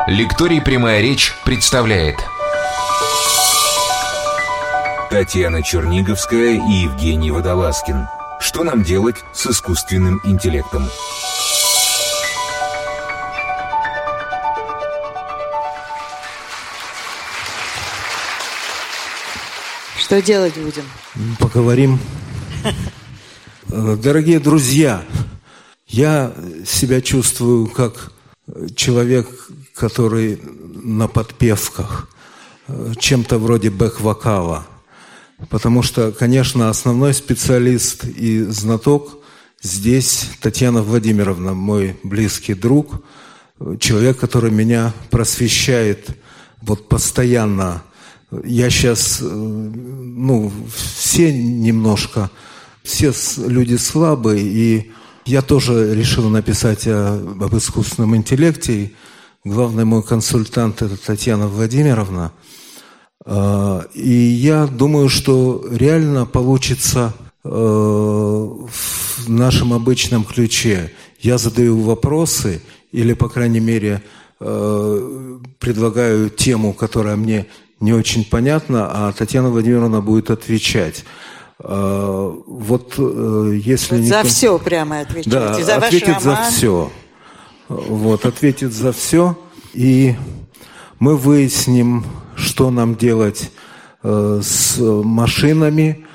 Лекторий «Прямая речь» представляет Татьяна Черниговская и Евгений Водолазкин. Что нам делать с искусственным интеллектом? Что делать будем? Поговорим. Дорогие друзья, я себя чувствую как человек, который на подпевках, чем-то вроде бэк-вокала. Потому что, конечно, основной специалист и знаток здесь Татьяна Владимировна, мой близкий друг, человек, который меня просвещает вот постоянно. Я сейчас, все люди слабые, и я тоже решил написать об искусственном интеллекте. Главный мой консультант – это Татьяна Владимировна. И я думаю, что реально получится в нашем обычном ключе. Я задаю вопросы или, по крайней мере, предлагаю тему, которая мне не очень понятна, а Татьяна Владимировна будет отвечать. Если за все прямо отвечать. Да, за ответит ваш за все. Ответит за все. И мы выясним, что нам делать с машинами.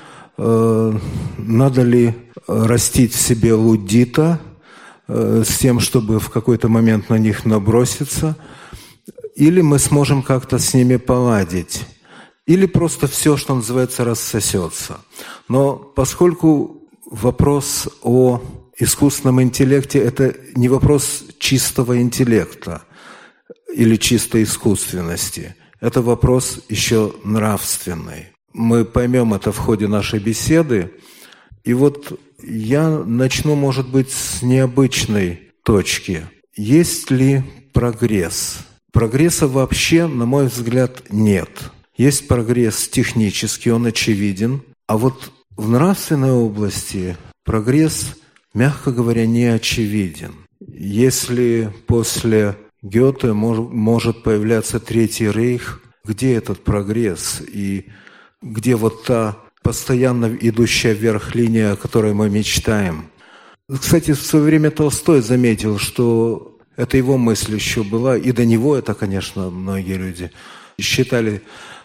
Надо ли растить в себе луддита с тем, чтобы в какой-то момент на них наброситься. Или мы сможем как-то с ними поладить. Или просто все, что называется, рассосется. Но поскольку вопрос о искусственном интеллекте – это не вопрос чистого интеллекта или чистой искусственности. Это вопрос еще нравственный. Мы поймем это в ходе нашей беседы. И я начну, может быть, с необычной точки. Есть ли прогресс? Прогресса вообще, на мой взгляд, нет. Есть прогресс технический, он очевиден. А в нравственной области прогресс, мягко говоря, не очевиден. Если после Гёте может появляться Третий рейх, где этот прогресс и где та постоянно идущая вверх линия, о которой мы мечтаем? Кстати, в свое время Толстой заметил, что это его мысль еще была, и до него это, конечно, многие люди считали,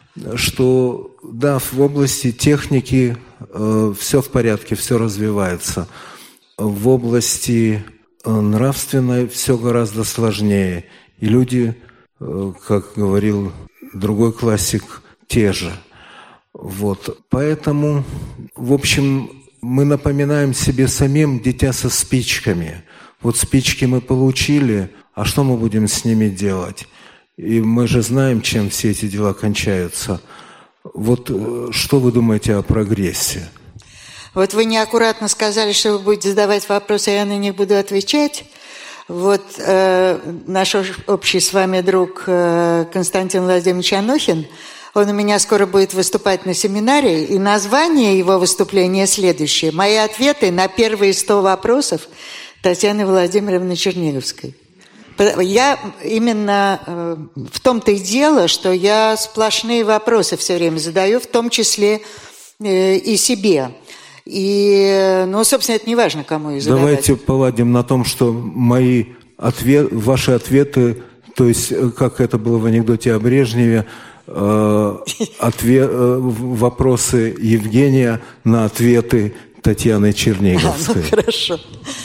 что да, в области техники все в порядке, все развивается. В области нравственной все гораздо сложнее. И люди, как говорил другой классик, те же. Поэтому, в общем, мы напоминаем себе самим дитя со спичками. Спички мы получили, а что мы будем с ними делать? И мы же знаем, чем все эти дела кончаются. Что вы думаете о прогрессе? Вы неаккуратно сказали, что вы будете задавать вопросы, а я на них буду отвечать. Наш общий с вами друг Константин Владимирович Анохин, он у меня скоро будет выступать на семинаре, и название его выступления следующее. «Мои ответы на первые 100 вопросов Татьяны Владимировны Черниговской». Я именно в том-то и дело, что я сплошные вопросы все время задаю, в том числе и себе. И, собственно, это не важно, кому их задавать. Давайте поладим на том, что ваши ответы, то есть, как это было в анекдоте о Брежневе, вопросы Евгения на ответы Татьяны Черниговской. Хорошо.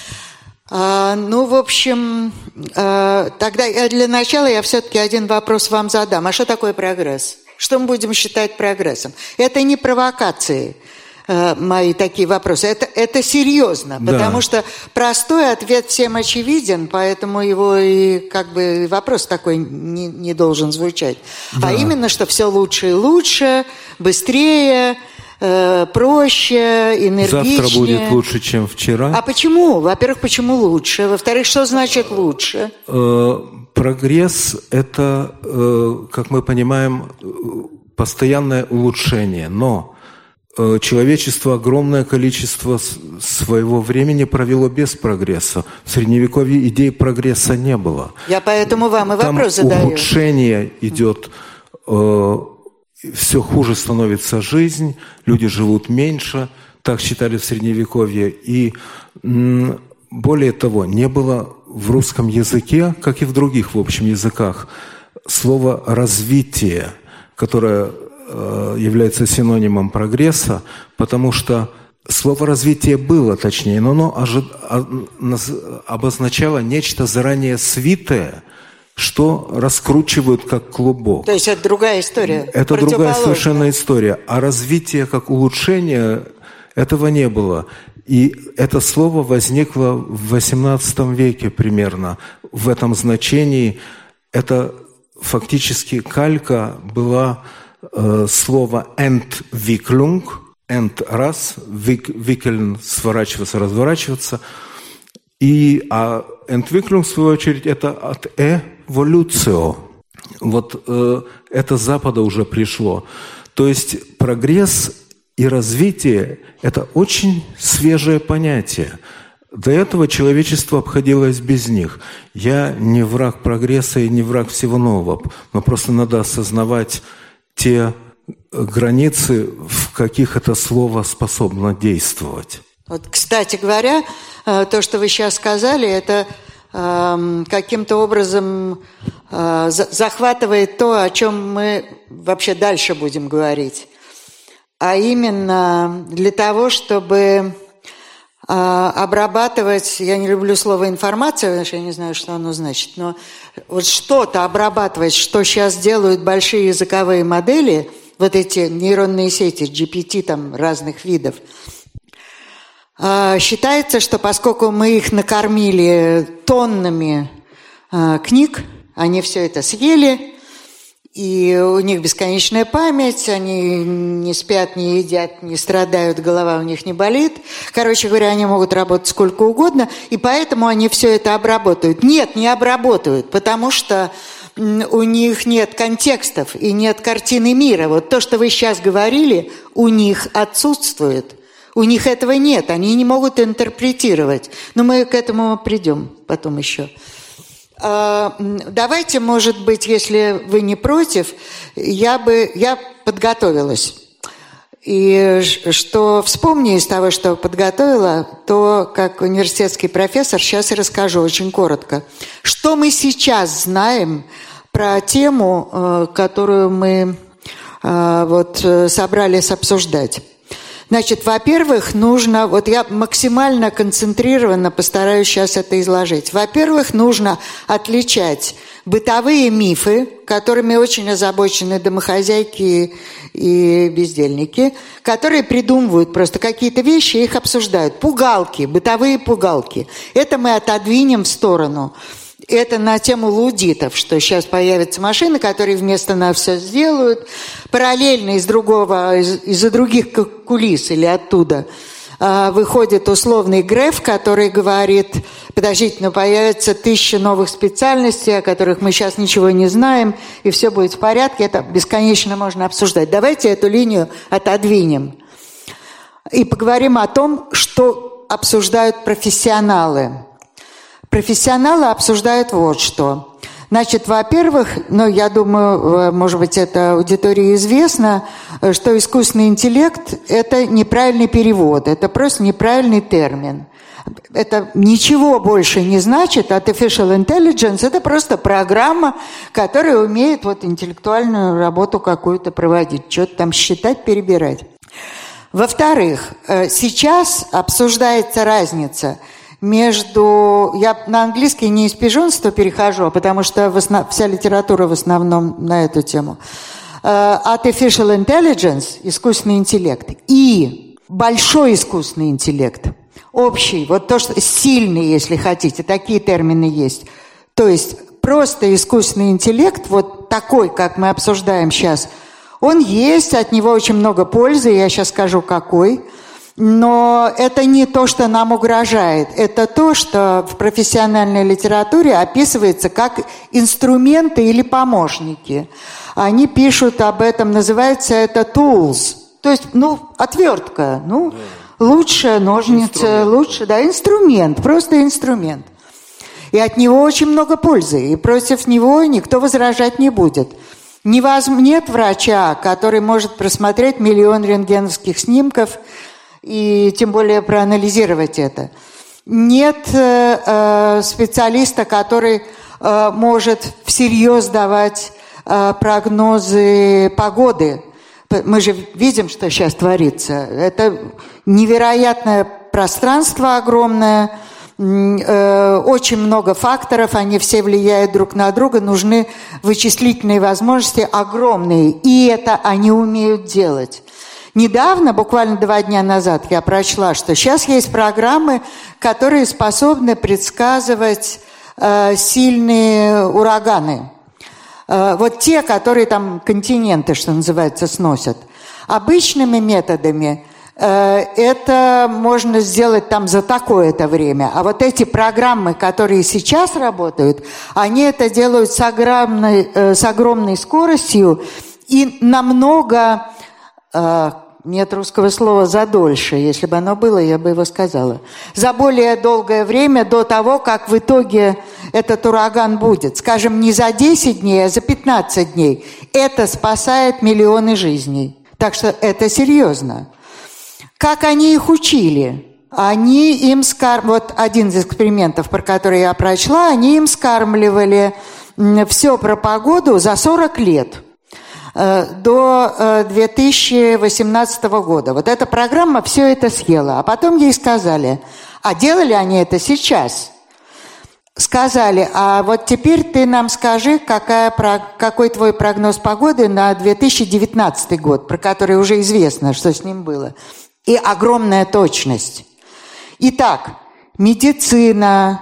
В общем, тогда для начала я все-таки один вопрос вам задам. А что такое прогресс? Что мы будем считать прогрессом? Это не провокации, мои такие вопросы. Это серьезно, потому что простой ответ всем очевиден, поэтому его и вопрос такой не должен звучать. Да. А именно, что все лучше и лучше, быстрее, проще, энергичнее. Завтра будет лучше, чем вчера. А почему? Во-первых, почему лучше? Во-вторых, что значит лучше? Прогресс – это, как мы понимаем, постоянное улучшение. Но человечество огромное количество своего времени провело без прогресса. В Средневековье идей прогресса не было. Я поэтому вам и вопрос задаю. Там ухудшение идет, все хуже становится жизнь, люди живут меньше, так считали в Средневековье. И более того, не было в русском языке, как и в других, в общем, языках, слова «развитие», которое является синонимом прогресса, потому что слово «развитие» было, точнее, но оно обозначало нечто заранее свитое, что раскручивают как клубок. То есть это другая история. Это другая совершенно история. А развитие как улучшение, этого не было. И это слово возникло в XVIII веке примерно. В этом значении это фактически калька была слово «entwicklung», «ent» – раз, «wickeln» – сворачиваться, разворачиваться. А «entwicklung», в свою очередь, это от «evolutio». Вот это с Запада уже пришло. То есть прогресс и развитие – это очень свежее понятие. До этого человечество обходилось без них. Я не враг прогресса и не враг всего нового, но просто надо осознавать те границы, в каких это слово способно действовать. Вот, кстати говоря, то, что вы сейчас сказали, это каким-то образом захватывает то, о чем мы вообще дальше будем говорить. А именно для того, чтобы обрабатывать, я не люблю слово «информация», потому что я не знаю, что оно значит, но вот что-то обрабатывать, что сейчас делают большие языковые модели, вот эти нейронные сети, GPT там разных видов, считается, что поскольку мы их накормили тоннами книг, они все это съели, и у них бесконечная память, они не спят, не едят, не страдают, голова у них не болит. Короче говоря, они могут работать сколько угодно, и поэтому они все это обработают. Нет, не обработают, потому что у них нет контекстов и нет картины мира. Вот то, что вы сейчас говорили, у них отсутствует. У них этого нет, они не могут интерпретировать. Но мы к этому придем потом еще. Давайте, может быть, если вы не против, я подготовилась. И что вспомню из того, что подготовила, то, как университетский профессор, сейчас и расскажу очень коротко. Что мы сейчас знаем про тему, которую мы собрались обсуждать? Значит, во-первых, нужно, вот я максимально концентрированно постараюсь сейчас это изложить. Во-первых, нужно отличать бытовые мифы, которыми очень озабочены домохозяйки и бездельники, которые придумывают просто какие-то вещи и их обсуждают. Пугалки, бытовые пугалки. Это мы отодвинем в сторону. Это на тему лудитов, что сейчас появятся машины, которые вместо нас все сделают. Параллельно из-за других кулис или оттуда выходит условный Греф, который говорит, подождите, но появится 1000 новых специальностей, о которых мы сейчас ничего не знаем, и все будет в порядке. Это бесконечно можно обсуждать. Давайте эту линию отодвинем и поговорим о том, что обсуждают профессионалы. Профессионалы обсуждают вот что. Значит, во-первых, я думаю, может быть, это аудитории известно, что искусственный интеллект – это неправильный перевод, это просто неправильный термин. Это ничего больше не значит. Artificial Intelligence – это просто программа, которая умеет интеллектуальную работу какую-то проводить, что-то там считать, перебирать. Во-вторых, сейчас обсуждается разница между... Я на английский не из пижонства перехожу, потому что вся литература в основном на эту тему. Artificial Intelligence, искусственный интеллект, и большой искусственный интеллект, общий, вот то, что сильный, если хотите, такие термины есть. То есть просто искусственный интеллект, вот такой, как мы обсуждаем сейчас, он есть, от него очень много пользы, я сейчас скажу какой. Но это не то, что нам угрожает. Это то, что в профессиональной литературе описывается как инструменты или помощники. Они пишут об этом, называется это tools. То есть, отвертка, лучше ножницы, лучше, инструмент, просто инструмент. И от него очень много пользы, и против него никто возражать не будет. Нет врача, который может просмотреть 1 миллион рентгеновских снимков и тем более проанализировать это. Нет специалиста, который может всерьез давать прогнозы погоды. Мы же видим, что сейчас творится. Это невероятное пространство огромное, очень много факторов, они все влияют друг на друга, нужны вычислительные возможности огромные, и это они умеют делать. Недавно, буквально 2 дня назад, я прочла, что сейчас есть программы, которые способны предсказывать сильные ураганы. Вот те, которые там континенты, что называется, сносят. Обычными методами это можно сделать там за такое-то время. А вот эти программы, которые сейчас работают, они это делают с огромной скоростью и намного, нет русского слова «задольше», если бы оно было, я бы его сказала, за более долгое время до того, как в итоге этот ураган будет. Скажем, не за 10 дней, а за 15 дней. Это спасает миллионы жизней. Так что это серьезно. Как они их учили? Они им вот один из экспериментов, про который я прочла, они им скармливали все про погоду за 40 лет. До 2018 года. Вот эта программа все это съела. А потом ей сказали, а делали они это сейчас? Сказали, а вот теперь ты нам скажи, какой твой прогноз погоды на 2019 год, про который уже известно, что с ним было. И огромная точность. Итак, медицина,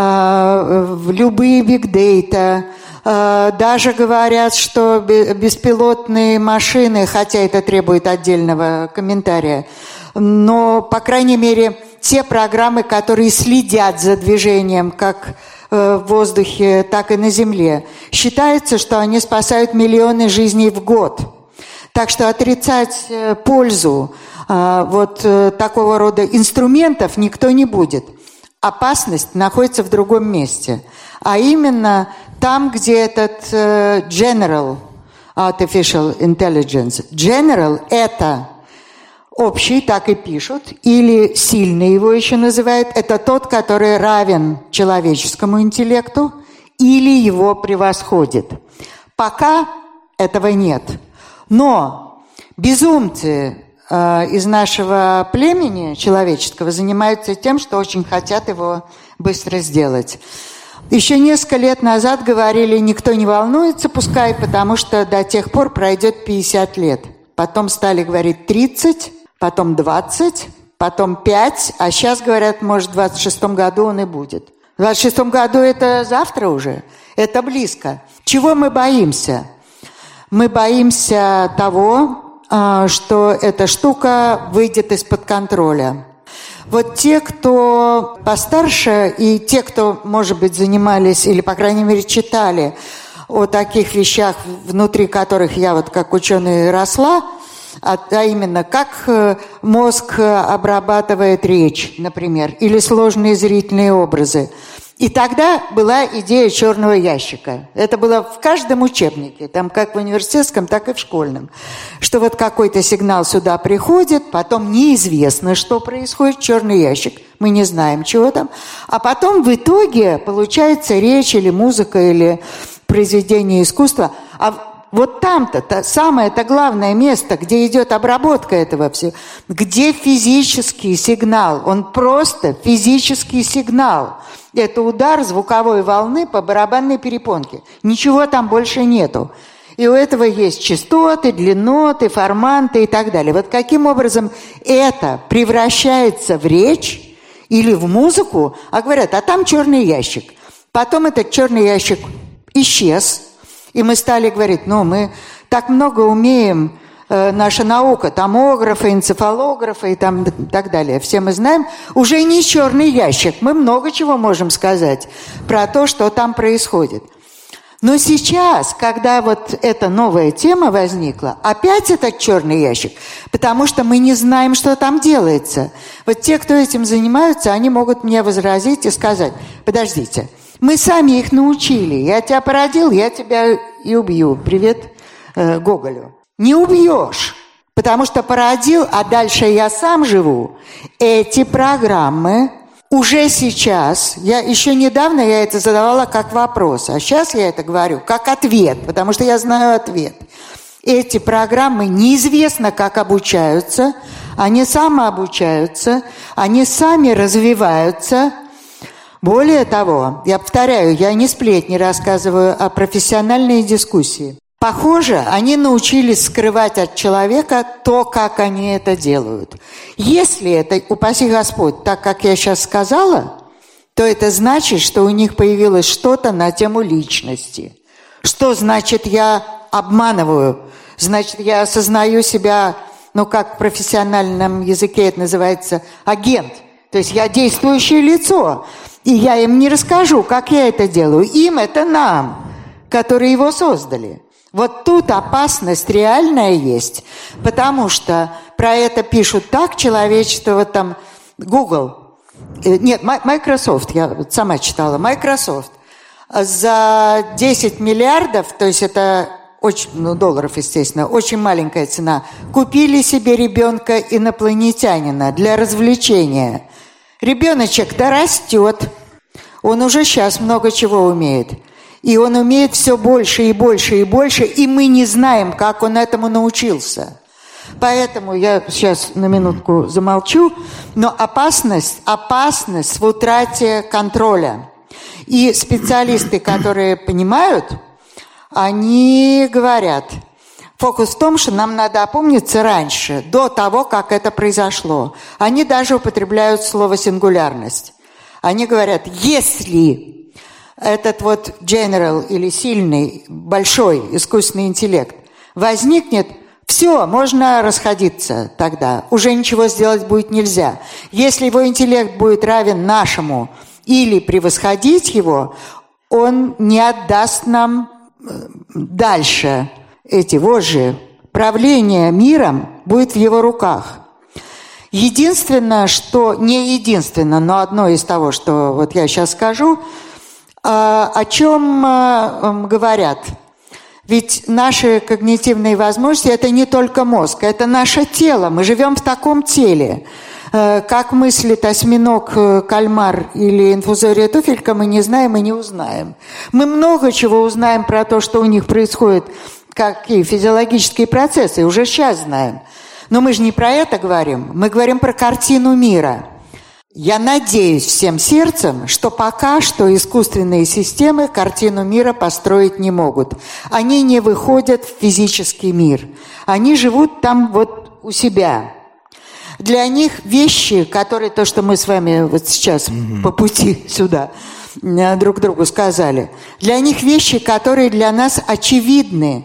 любые бигдейта, даже говорят, что беспилотные машины, хотя это требует отдельного комментария, но, по крайней мере, те программы, которые следят за движением как в воздухе, так и на земле, считается, что они спасают миллионы жизней в год. Так что отрицать пользу вот такого рода инструментов никто не будет. Опасность находится в другом месте, а именно там, где этот General Artificial Intelligence. General – это общий, так и пишут, или сильный его еще называют. Это тот, который равен человеческому интеллекту или его превосходит. Пока этого нет. Но безумцы из нашего племени человеческого занимаются тем, что очень хотят его быстро сделать. Еще несколько лет назад говорили, никто не волнуется, пускай, потому что до тех пор пройдет 50 лет. Потом стали говорить 30, потом 20, потом 5, а сейчас говорят, может, в 26-м году он и будет. В 26-м году это завтра уже, это близко. Чего мы боимся? Мы боимся того, что эта штука выйдет из-под контроля. Вот те, кто постарше, и те, кто, может быть, занимались, или, по крайней мере, читали о таких вещах, внутри которых я вот как ученый росла, а именно, как мозг обрабатывает речь, например, или сложные зрительные образы. И тогда была идея черного ящика. Это было в каждом учебнике, там как в университетском, так и в школьном. Что вот какой-то сигнал сюда приходит, потом неизвестно, что происходит, черный ящик, мы не знаем, чего там. А потом в итоге получается речь или музыка, или произведение искусства. А вот там-то самое-то главное место, где идет обработка этого всего, где физический сигнал, он просто физический сигнал. Это удар звуковой волны по барабанной перепонке. Ничего там больше нету. И у этого есть частоты, длинноты, форманты и так далее. Вот каким образом это превращается в речь или в музыку, а говорят, а там черный ящик. Потом этот черный ящик исчез, и мы стали говорить, мы так много умеем, наша наука, томографы, энцефалографы и так далее. Все мы знаем, уже не черный ящик. Мы много чего можем сказать про то, что там происходит. Но сейчас, когда вот эта новая тема возникла, опять этот черный ящик, потому что мы не знаем, что там делается. Вот те, кто этим занимаются, они могут мне возразить и сказать: подождите, мы сами их научили, я тебя породил, я тебя и убью. Привет Гоголю. Не убьешь, потому что породил, а дальше я сам живу. Эти программы уже сейчас, еще недавно я это задавала как вопрос, а сейчас я это говорю как ответ, потому что я знаю ответ. Эти программы неизвестно, как обучаются, они самообучаются, они сами развиваются. Более того, я повторяю, я не сплетни рассказываю, а профессиональные дискуссии. Похоже, они научились скрывать от человека то, как они это делают. Если это, упаси Господь, так, как я сейчас сказала, то это значит, что у них появилось что-то на тему личности. Что значит я обманываю? Значит, я осознаю себя, как в профессиональном языке это называется, агент. То есть я действующее лицо. И я им не расскажу, как я это делаю. Им это нам, которые его создали. Вот тут опасность реальная есть, потому что про это пишут так человечество, вот там Google, нет, Microsoft, я сама читала, Microsoft за 10 миллиардов, то есть это очень, долларов, естественно, очень маленькая цена, купили себе ребенка инопланетянина для развлечения. Ребеночек-то растет, он уже сейчас много чего умеет. И он умеет все больше и больше и больше, и мы не знаем, как он этому научился. Поэтому я сейчас на минутку замолчу, но опасность в утрате контроля. И специалисты, которые понимают, они говорят, фокус в том, что нам надо опомниться раньше, до того, как это произошло. Они даже употребляют слово «сингулярность». Они говорят, если этот вот general или сильный, большой искусственный интеллект возникнет, все, можно расходиться тогда. Уже ничего сделать будет нельзя. Если его интеллект будет равен нашему или превосходить его, он не отдаст нам дальше эти вожжи. Правление миром будет в его руках. Единственное, что, не единственное, но одно из того, что вот я сейчас скажу, о чем говорят? Ведь наши когнитивные возможности – это не только мозг, это наше тело. Мы живем в таком теле. Как мыслит осьминог, кальмар или инфузория туфелька, мы не знаем и не узнаем. Мы много чего узнаем про то, что у них происходит, какие физиологические процессы, уже сейчас знаем. Но мы же не про это говорим, мы говорим про картину мира. Я надеюсь всем сердцем, что пока что искусственные системы картину мира построить не могут. Они не выходят в физический мир. Они живут там вот у себя. Для них вещи, которые, то, что мы с вами вот сейчас по пути сюда друг другу сказали, для них вещи, которые для нас очевидны,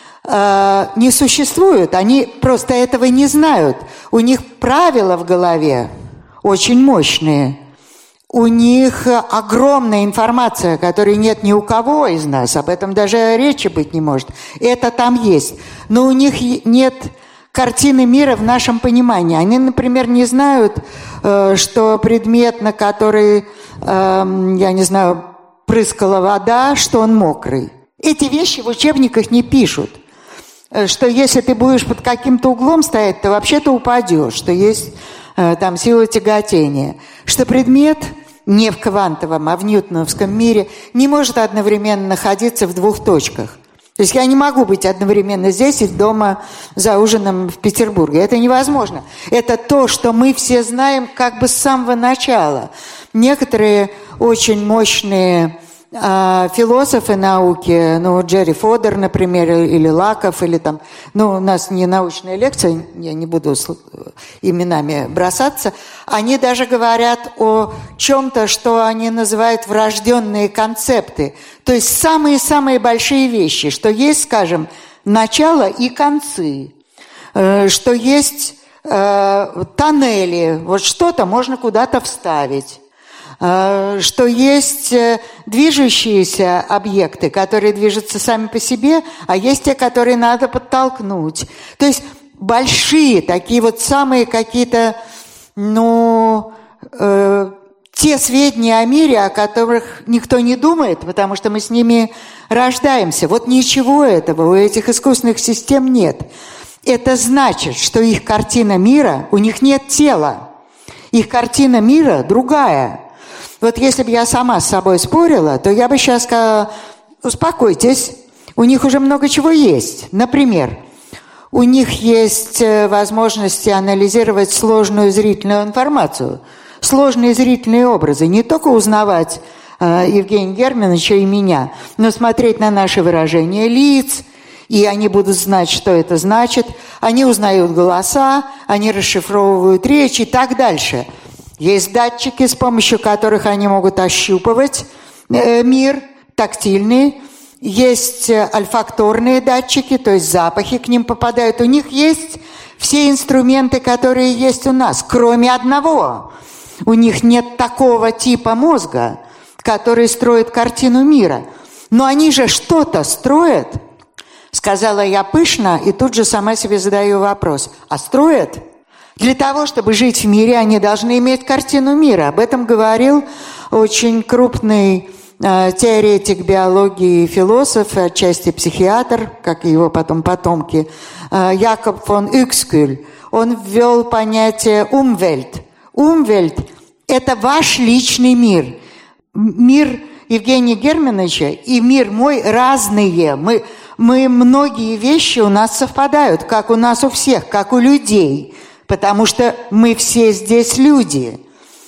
не существуют. Они просто этого не знают. У них правила в голове очень мощные. У них огромная информация, которой нет ни у кого из нас. Об этом даже речи быть не может. Это там есть. Но у них нет картины мира в нашем понимании. Они, например, не знают, что предмет, на который, я не знаю, прыскала вода, что он мокрый. Эти вещи в учебниках не пишут. Что если ты будешь под каким-то углом стоять, то вообще-то упадешь. Что есть там сила тяготения. Что предмет не в квантовом, а в ньютоновском мире не может одновременно находиться в двух точках. То есть я не могу быть одновременно здесь и дома за ужином в Петербурге. Это невозможно. Это то, что мы все знаем как бы с самого начала. Некоторые очень мощные философы науки, Джерри Фодер, например, или Лаков, или там, у нас не научная лекция, я не буду именами бросаться, они даже говорят о чем-то, что они называют врожденные концепты. То есть самые-самые большие вещи, что есть, скажем, начало и концы, что есть тоннели, вот что-то можно куда-то вставить. что есть движущиеся объекты, которые движутся сами по себе, а есть те, которые надо подтолкнуть. То есть большие, такие вот самые какие-то, те сведения о мире, о которых никто не думает, потому что мы с ними рождаемся. Вот ничего этого у этих искусственных систем нет. Это значит, что их картина мира, у них нет тела. Их картина мира другая. Вот если бы я сама с собой спорила, то я бы сейчас сказала, успокойтесь, у них уже много чего есть. Например, у них есть возможности анализировать сложную зрительную информацию, сложные зрительные образы, не только узнавать Евгения Германовича и меня, но смотреть на наши выражения лиц, и они будут знать, что это значит, они узнают голоса, они расшифровывают речь и так дальше. Есть датчики, с помощью которых они могут ощупывать мир, тактильные. Есть ольфакторные датчики, то есть запахи к ним попадают. У них есть все инструменты, которые есть у нас, кроме одного. У них нет такого типа мозга, который строит картину мира. Но они же что-то строят. Сказала я пышно, и тут же сама себе задаю вопрос. А строят? Для того, чтобы жить в мире, они должны иметь картину мира. Об этом говорил очень крупный теоретик биологии и философ, отчасти психиатр, как и его потом потомки, Якоб фон Юкскюль. Он ввел понятие «умвельт». «Умвельт» – это ваш личный мир. Мир Евгения Германовича и мир мой разные. Мы многие вещи у нас совпадают, как у нас у всех, как у людей, потому что мы все здесь люди.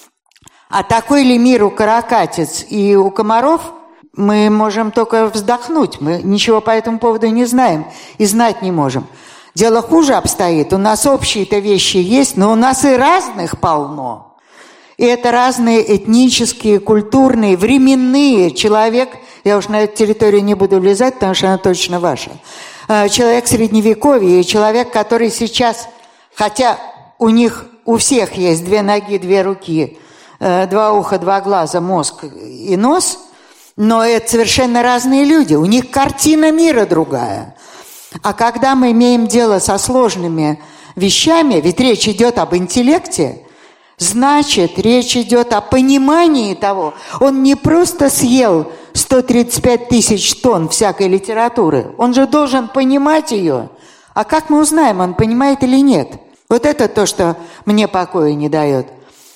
А такой ли мир у каракатиц и у комаров, мы можем только вздохнуть. Мы ничего по этому поводу не знаем и знать не можем. Дело хуже обстоит. У нас общие-то вещи есть, но у нас и разных полно. И это разные этнические, культурные, временные. Человек, я уж на эту территорию не буду влезать, потому что она точно ваша. Человек средневековья и человек, который сейчас, хотя у них у всех есть 2 ноги, 2 руки, 2 уха, 2 глаза, мозг и нос, но это совершенно разные люди. У них картина мира другая. А когда мы имеем дело со сложными вещами, ведь речь идет об интеллекте, значит, речь идет о понимании того. Он не просто съел 135 тысяч тонн всякой литературы. Он же должен понимать ее. А как мы узнаем, он понимает или нет? Вот это то, что мне покоя не дает.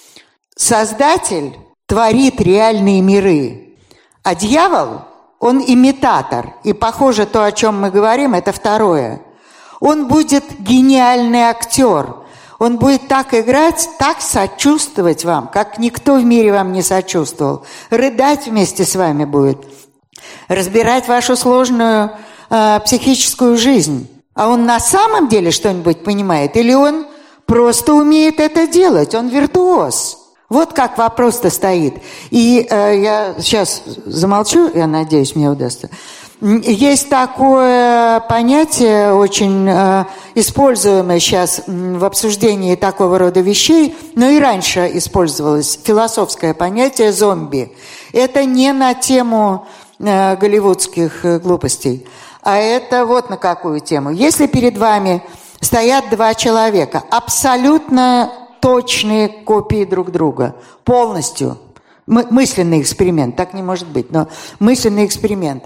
Создатель творит реальные миры, а дьявол, он имитатор. И, похоже, то, о чем мы говорим, это второе. Он будет гениальный актер. Он будет так играть, так сочувствовать вам, как никто в мире вам не сочувствовал. Рыдать вместе с вами будет. Разбирать вашу сложную психическую жизнь. А он на самом деле что-нибудь понимает? Или он просто умеет это делать? Он виртуоз. Вот как вопрос-то стоит. И я сейчас замолчу, я надеюсь, мне удастся. Есть такое понятие, очень используемое сейчас в обсуждении такого рода вещей, но и раньше использовалось философское понятие «зомби». Это не на тему голливудских глупостей, а это вот на какую тему. Если перед вами стоят 2 человека, абсолютно точные копии друг друга, полностью, мысленный эксперимент, так не может быть, но мысленный эксперимент.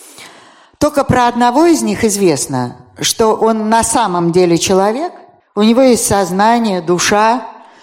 Только про одного из них известно, что он на самом деле человек, у него есть сознание, душа,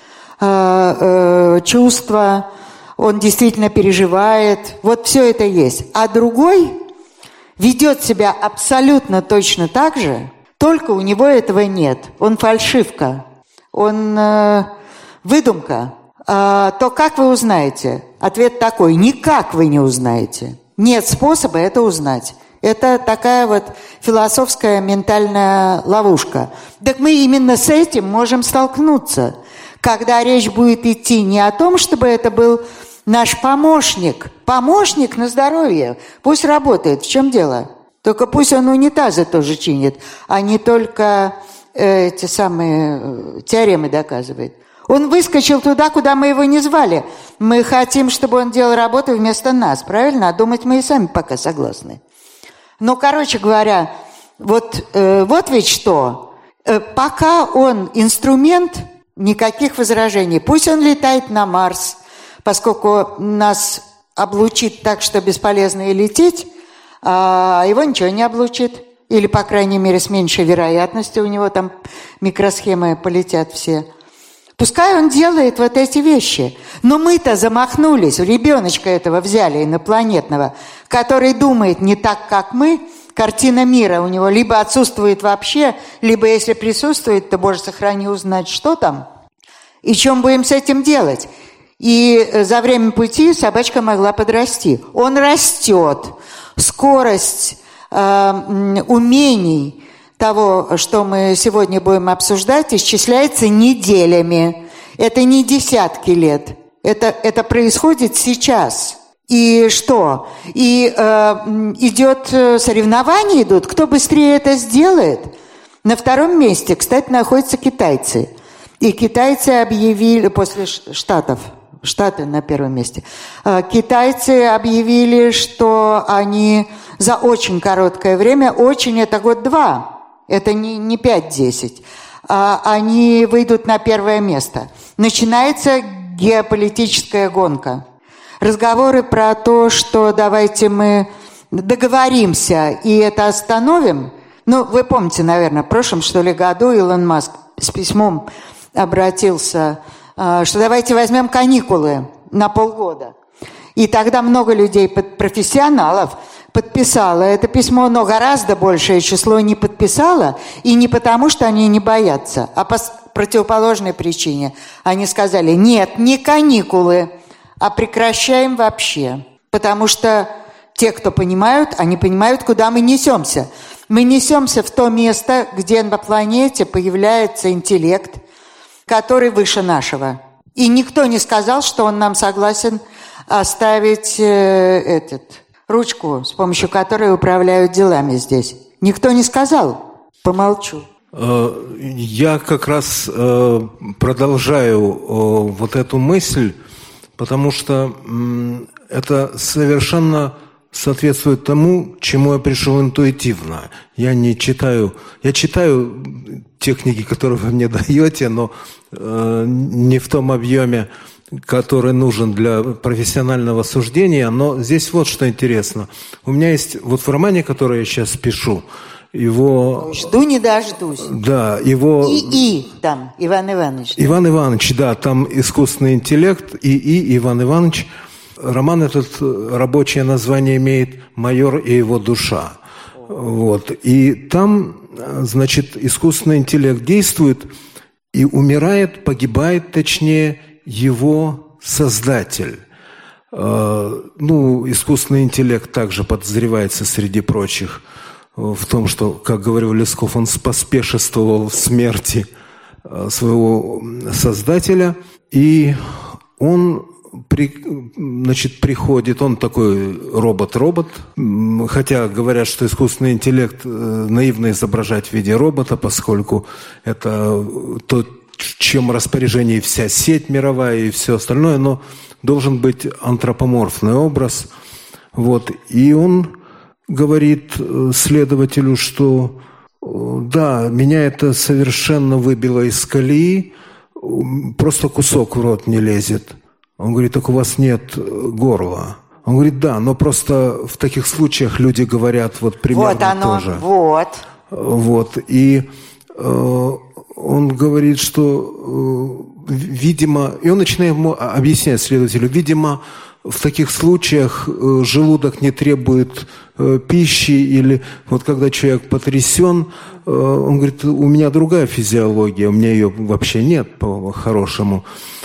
чувства, он действительно переживает, вот все это есть. А другой ведет себя абсолютно точно так же, только у него этого нет. Он фальшивка, он выдумка. То как вы узнаете? Ответ такой: никак вы не узнаете. Нет способа это узнать. Это такая вот философская ментальная ловушка. Так мы именно с этим можем столкнуться, когда речь будет идти не о том, чтобы это был наш помощник. Помощник на здоровье. Пусть работает. В чем дело? Только пусть он унитазы тоже чинит, а не только эти самые теоремы доказывает. Он выскочил туда, куда мы его не звали. Мы хотим, чтобы он делал работу вместо нас, правильно? А думать мы и сами пока согласны. Но, короче говоря, вот ведь что. Пока он инструмент, никаких возражений. Пусть он летает на Марс, поскольку нас облучит так, что бесполезно и лететь, а его ничего не облучит. Или, по крайней мере, с меньшей вероятностью у него там микросхемы полетят все. Пускай он делает вот эти вещи. Но мы-то замахнулись, ребеночка этого взяли инопланетного, который думает не так, как мы. Картина мира у него либо отсутствует вообще, либо если присутствует, то, Боже, сохрани, узнать, что там. И чем будем с этим делать? И за время пути собачка могла подрасти. Он растет. Скорость умений того, что мы сегодня будем обсуждать, исчисляется неделями. Это не десятки лет. Это происходит сейчас. И что? И идет соревнования идут. Кто быстрее это сделает? На втором месте, кстати, находятся китайцы. И китайцы объявили, после Штатов, Штаты на первом месте, китайцы объявили, что они за очень короткое время, очень это год-два, это не 5-10, они выйдут на первое место. Начинается геополитическая гонка. Разговоры про то, что давайте мы договоримся и это остановим. Ну, вы помните, наверное, в прошлом, что ли, году Илон Маск с письмом обратился, что давайте возьмем каникулы на полгода. И тогда много людей, профессионалов, подписало это письмо, но гораздо большее число не подписало. И не потому, что они не боятся, а по противоположной причине. Они сказали, нет, не каникулы, а прекращаем вообще. Потому что те, кто понимают, они понимают, куда мы несемся. Мы несемся в то место, где на планете появляется интеллект, который выше нашего. И никто не сказал, что он нам согласен оставить ручку, с помощью которой управляют делами здесь. Никто не сказал. Помолчу. Я как раз продолжаю вот эту мысль, потому что это совершенно соответствует тому, чему я пришел интуитивно. Я читаю те книги, которые вы мне даете, но не в том объеме, который нужен для профессионального суждения. Но здесь вот что интересно. У меня есть вот в романе, который я сейчас пишу, его... Жду не дождусь. Да, его... там, Иван Иванович. Иван Иванович, да, там искусственный интеллект, Иван Иванович. Роман этот, рабочее название имеет «Майор и его душа». Вот. И там, значит, искусственный интеллект действует и умирает, погибает, точнее, его создатель. Искусственный интеллект также подозревается среди прочих в том, что, как говорил Лесков, он поспешествовал в смерти своего создателя. И он приходит, он такой робот-робот, хотя говорят, что искусственный интеллект наивно изображать в виде робота, поскольку это то, в чем распоряжении вся сеть мировая и все остальное, но должен быть антропоморфный образ. Вот. И он говорит следователю, что да, меня это совершенно выбило из колеи, просто кусок в рот не лезет. Он говорит, так у вас нет горла. Он говорит, да, но просто в таких случаях люди говорят вот примерно вот оно, тоже. Вот. И он говорит, что, видимо, и он начинает ему объяснять следователю, видимо, в таких случаях желудок не требует пищи, или вот когда человек потрясен, он говорит, у меня другая физиология, у меня ее вообще нет по-хорошему.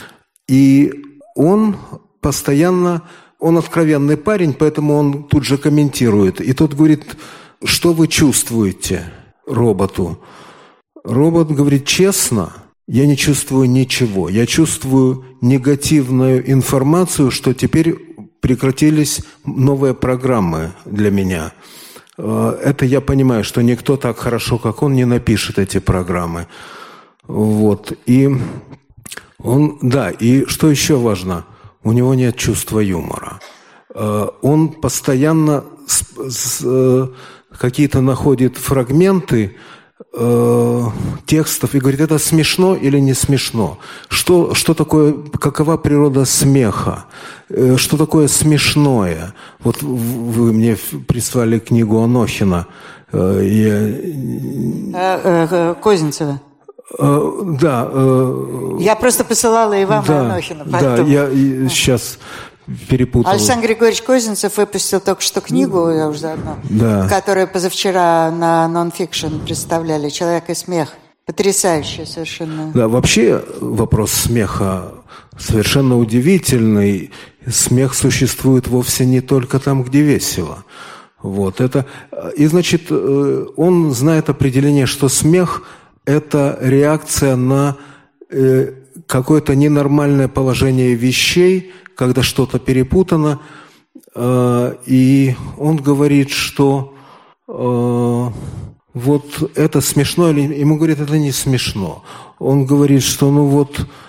И он постоянно, он откровенный парень, поэтому он тут же комментирует. И тот говорит, что вы чувствуете роботу? Робот говорит, честно, я не чувствую ничего. Я чувствую негативную информацию, что теперь прекратились новые программы для меня. Это я понимаю, что никто так хорошо, как он, не напишет эти программы. Вот. И Да, и что еще важно, у него нет чувства юмора. Он постоянно какие-то находит фрагменты текстов и говорит, это смешно или не смешно? Что такое, какова природа смеха? Что такое смешное? Вот вы мне прислали книгу Анохина. Козинцева. Да. Я просто посылала и вам, и Анохину. Да, я сейчас перепутал. Александр Григорьевич Козинцев выпустил только что книгу, я уже заодно, да, которую позавчера на Non-Fiction представляли «Человек и смех». Потрясающе совершенно. Да, вообще вопрос смеха совершенно удивительный. Смех существует вовсе не только там, где весело. Вот это. И, значит, он знает определение, что смех – это реакция на какое-то ненормальное положение вещей, когда что-то перепутано. И он говорит, что вот это смешно, или ему говорят, это не смешно. Он говорит, что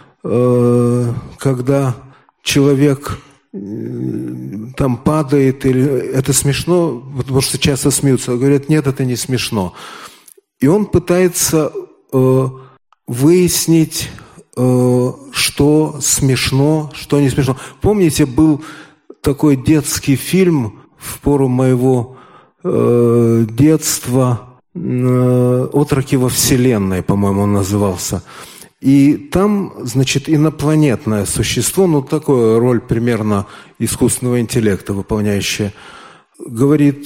когда человек там падает, или это смешно, потому что часто смеются, говорят, нет, это не смешно. И он пытается выяснить, что смешно, что не смешно. Помните, был такой детский фильм в пору моего детства, «Отроки во Вселенной», по-моему, он назывался. И там, значит, инопланетное существо, такая роль примерно искусственного интеллекта выполняющее, говорит,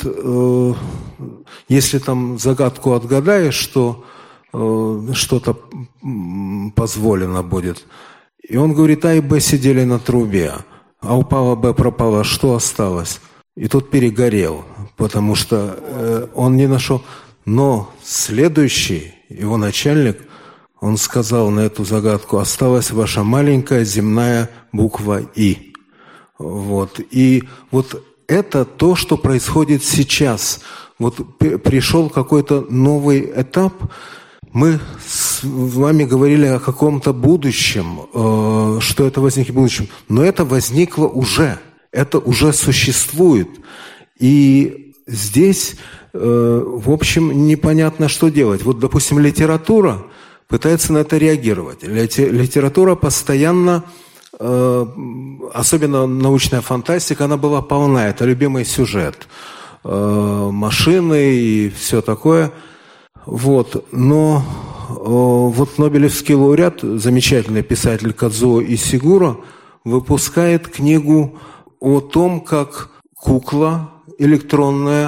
если там загадку отгадаешь, что что-то позволено будет. И он говорит, А и Б сидели на трубе, а упала Б, пропала, что осталось? И тот перегорел, потому что он не нашел. Но следующий, его начальник, он сказал на эту загадку, осталась ваша маленькая земная буква И. Вот. И вот это то, что происходит сейчас. Вот пришел какой-то новый этап. Мы с вами говорили о каком-то будущем, что это возникнет в будущем. Но это возникло уже. Это уже существует. И здесь, в общем, непонятно, что делать. Вот, допустим, литература пытается на это реагировать. Литература постоянно, особенно научная фантастика, она была полна. Это любимый сюжет. Машины и все такое. Вот. Но вот Нобелевский лауреат, замечательный писатель Кадзуо Исигуро, выпускает книгу о том, как кукла электронная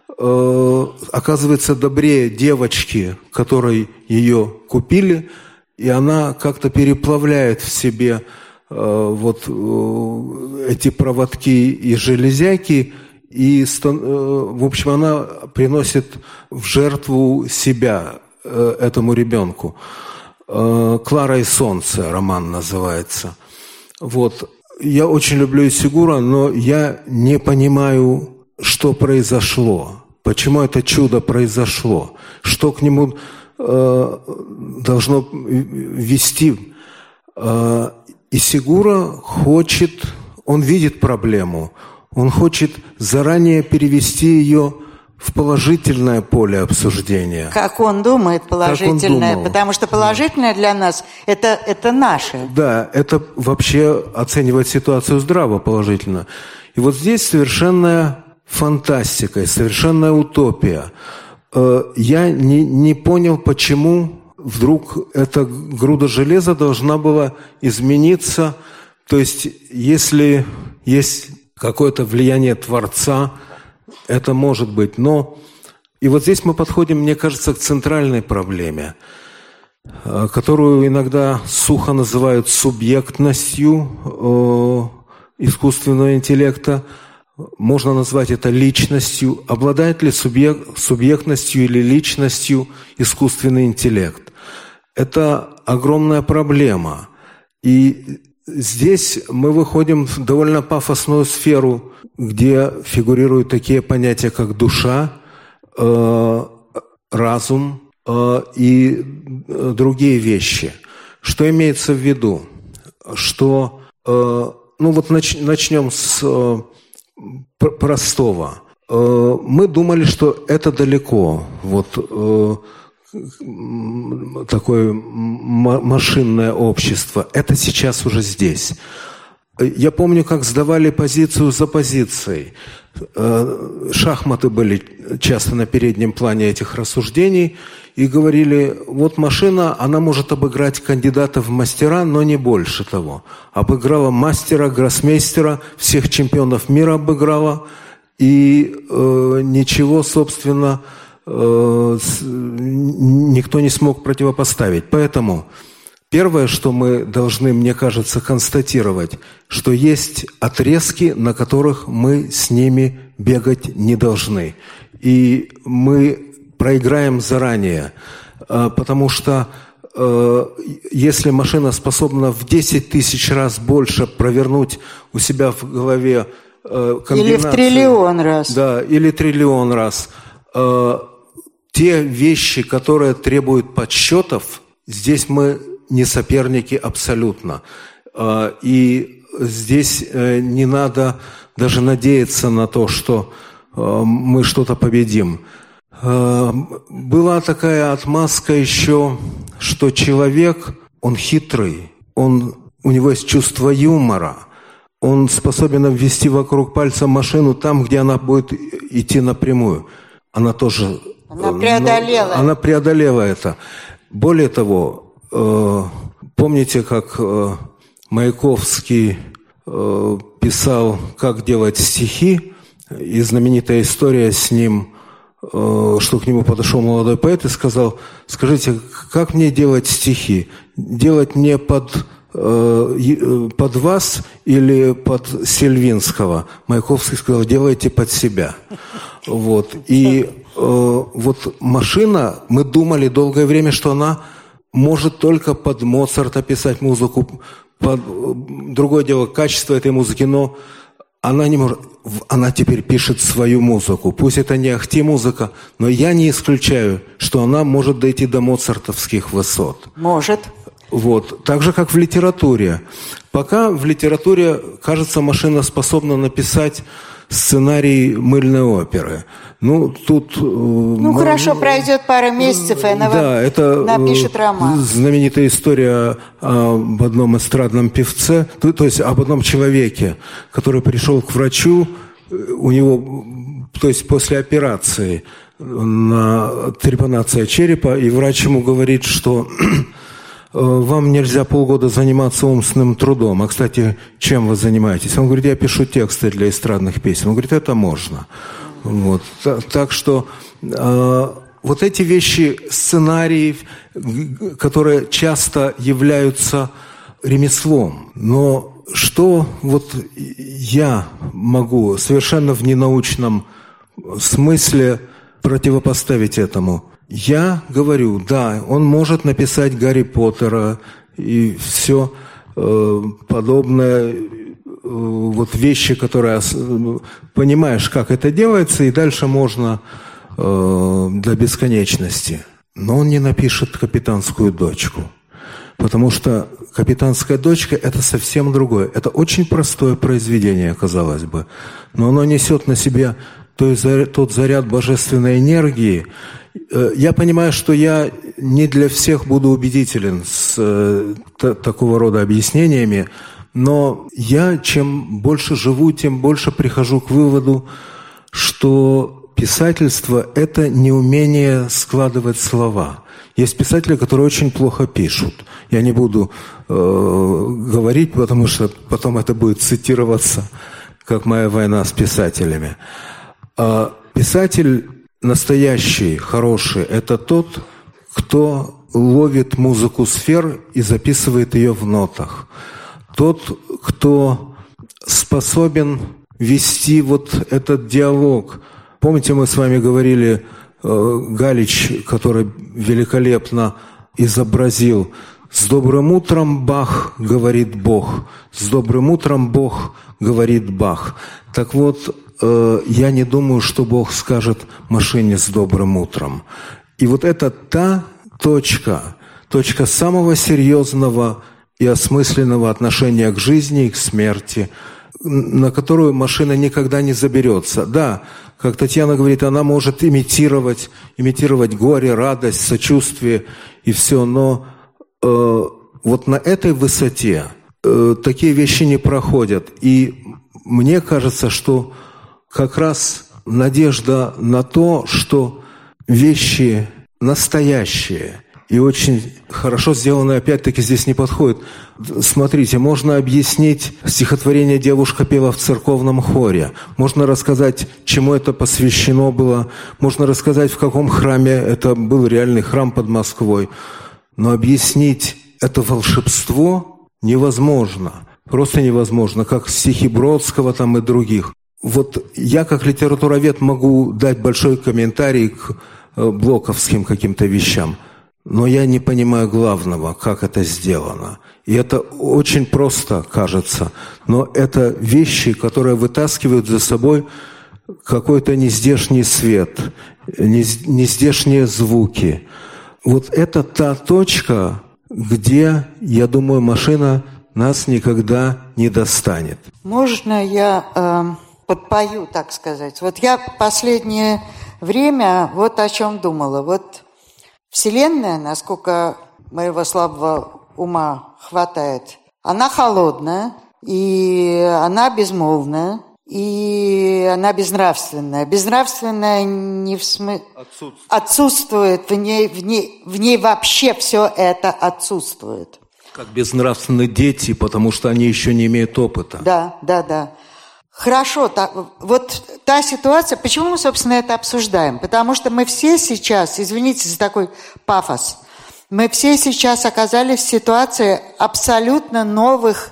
оказывается добрее девочки, которой ее купили, и она как-то переплавляет в себе эти проводки и железяки, и, в общем, она приносит в жертву себя этому ребенку. «Клара и солнце» роман называется. Вот. Я очень люблю Исигуро, но я не понимаю, что произошло, почему это чудо произошло, что к нему должно вести. Исигуро хочет, он видит проблему, он хочет заранее перевести ее в положительное поле обсуждения. Как он думает, положительное, потому что положительное для нас это наше. Да, это вообще оценивать ситуацию здраво, положительно. И вот здесь совершенная фантастика, совершенная утопия. Я не понял, почему вдруг эта груда железа должна была измениться. То есть, если есть какое-то влияние Творца, это может быть. Но и вот здесь мы подходим, мне кажется, к центральной проблеме, которую иногда сухо называют субъектностью искусственного интеллекта. Можно назвать это личностью. Обладает ли субъектностью или личностью искусственный интеллект? Это огромная проблема. И здесь мы выходим в довольно пафосную сферу, где фигурируют такие понятия, как душа, разум и другие вещи. Что имеется в виду? что, начнем с простого. Мы думали, что это далеко, такое машинное общество. Это сейчас уже здесь. Я помню, как сдавали позицию за позицией. Шахматы были часто на переднем плане этих рассуждений. И говорили, вот машина, она может обыграть кандидата в мастера, но не больше того. Обыграла мастера, гроссмейстера, всех чемпионов мира обыграла. И ничего, собственно, никто не смог противопоставить. Поэтому первое, что мы должны, мне кажется, констатировать, что есть отрезки, на которых мы с ними бегать не должны. И мы проиграем заранее, потому что если машина способна в 10 тысяч раз больше провернуть у себя в голове комбинацию... Или в триллион раз. Да, или триллион раз. Те вещи, которые требуют подсчетов, здесь мы не соперники абсолютно. И здесь не надо даже надеяться на то, что мы что-то победим. Была такая отмазка еще, что человек, он хитрый, у него есть чувство юмора, он способен обвести вокруг пальца машину там, где она будет идти напрямую. Она тоже... Она преодолела. Она преодолела это. Более того, помните, как Маяковский писал «Как делать стихи», и знаменитая история с ним, что к нему подошел молодой поэт и сказал: «Скажите, как мне делать стихи? Делать мне под вас или под Сельвинского?» Маяковский сказал: «Делайте под себя». И машина, мы думали долгое время, что она может только под Моцарта писать музыку. Другое дело, качество этой музыки, но она не может. Она теперь пишет свою музыку. Пусть это не ахти-музыка, но я не исключаю, что она может дойти до моцартовских высот. Может. Так же, как в литературе. Пока в литературе, кажется, машина способна написать сценарий мыльной оперы. Хорошо, пройдет пара месяцев, и она напишет роман. Знаменитая история об одном эстрадном певце, то есть об одном человеке, который пришел к врачу, у него, то есть после операции, трепанация черепа, и врач ему говорит, что вам нельзя полгода заниматься умственным трудом. А, кстати, чем вы занимаетесь? Он говорит: я пишу тексты для эстрадных песен. Он говорит: это можно. Так что эти вещи, сценарии, которые часто являются ремеслом. Но что я могу совершенно в ненаучном смысле противопоставить этому? Я говорю, да, он может написать Гарри Поттера и все подобное, вещи, которые понимаешь, как это делается, и дальше можно до бесконечности. Но он не напишет «Капитанскую дочку», потому что «Капитанская дочка» — это совсем другое. Это очень простое произведение, казалось бы, но оно несет на себе тот заряд божественной энергии. Я понимаю, что я не для всех буду убедителен с такого рода объяснениями, но я, чем больше живу, тем больше прихожу к выводу, что писательство – это неумение складывать слова. Есть писатели, которые очень плохо пишут. Я не буду говорить, потому что потом это будет цитироваться, как моя война с писателями. Писатель настоящий, хороший – это тот, кто ловит музыку сфер и записывает ее в нотах. Тот, кто способен вести этот диалог. Помните, мы с вами говорили, Галич, который великолепно изобразил: «С добрым утром, Бах, говорит Бог, с добрым утром, Бог, говорит Бах». Так я не думаю, что Бог скажет машине «с добрым утром». И это та точка самого серьезного и осмысленного отношения к жизни и к смерти, на которую машина никогда не заберется. Да, как Татьяна говорит, она может имитировать горе, радость, сочувствие и все, но вот на этой высоте такие вещи не проходят. И мне кажется, что как раз надежда на то, что вещи настоящие и очень хорошо сделанные, опять-таки, здесь не подходит. Смотрите, можно объяснить стихотворение «Девушка пела в церковном хоре». Можно рассказать, чему это посвящено было. Можно рассказать, в каком храме это был реальный храм под Москвой. Но объяснить это волшебство невозможно. Просто невозможно, как стихи Бродского там и других. Вот я, как литературовед, могу дать большой комментарий к блоковским каким-то вещам. Но я не понимаю главного, как это сделано. И это очень просто кажется. Но это вещи, которые вытаскивают за собой какой-то нездешний свет, нездешние звуки. Вот это та точка, где, я думаю, машина нас никогда не достанет. Можно я подпою, так сказать? Вот я последнее время вот о чем думала. Вот Вселенная, насколько моего слабого ума хватает, она холодная, и она безмолвная, и она безнравственная. Безнравственная не в смысле... Отсутствует. В ней вообще все это отсутствует. Как безнравственные дети, потому что они еще не имеют опыта. Да. Хорошо, вот та ситуация, почему мы, собственно, это обсуждаем? Потому что мы все сейчас, извините за такой пафос, мы все сейчас оказались в ситуации абсолютно новых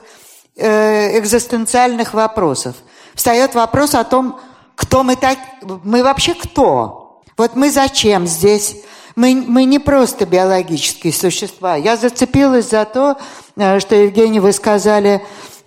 экзистенциальных вопросов. Встает вопрос о том, кто мы вообще кто? Вот мы зачем здесь? Мы не просто биологические существа. Я зацепилась за то, что, Евгений, вы сказали,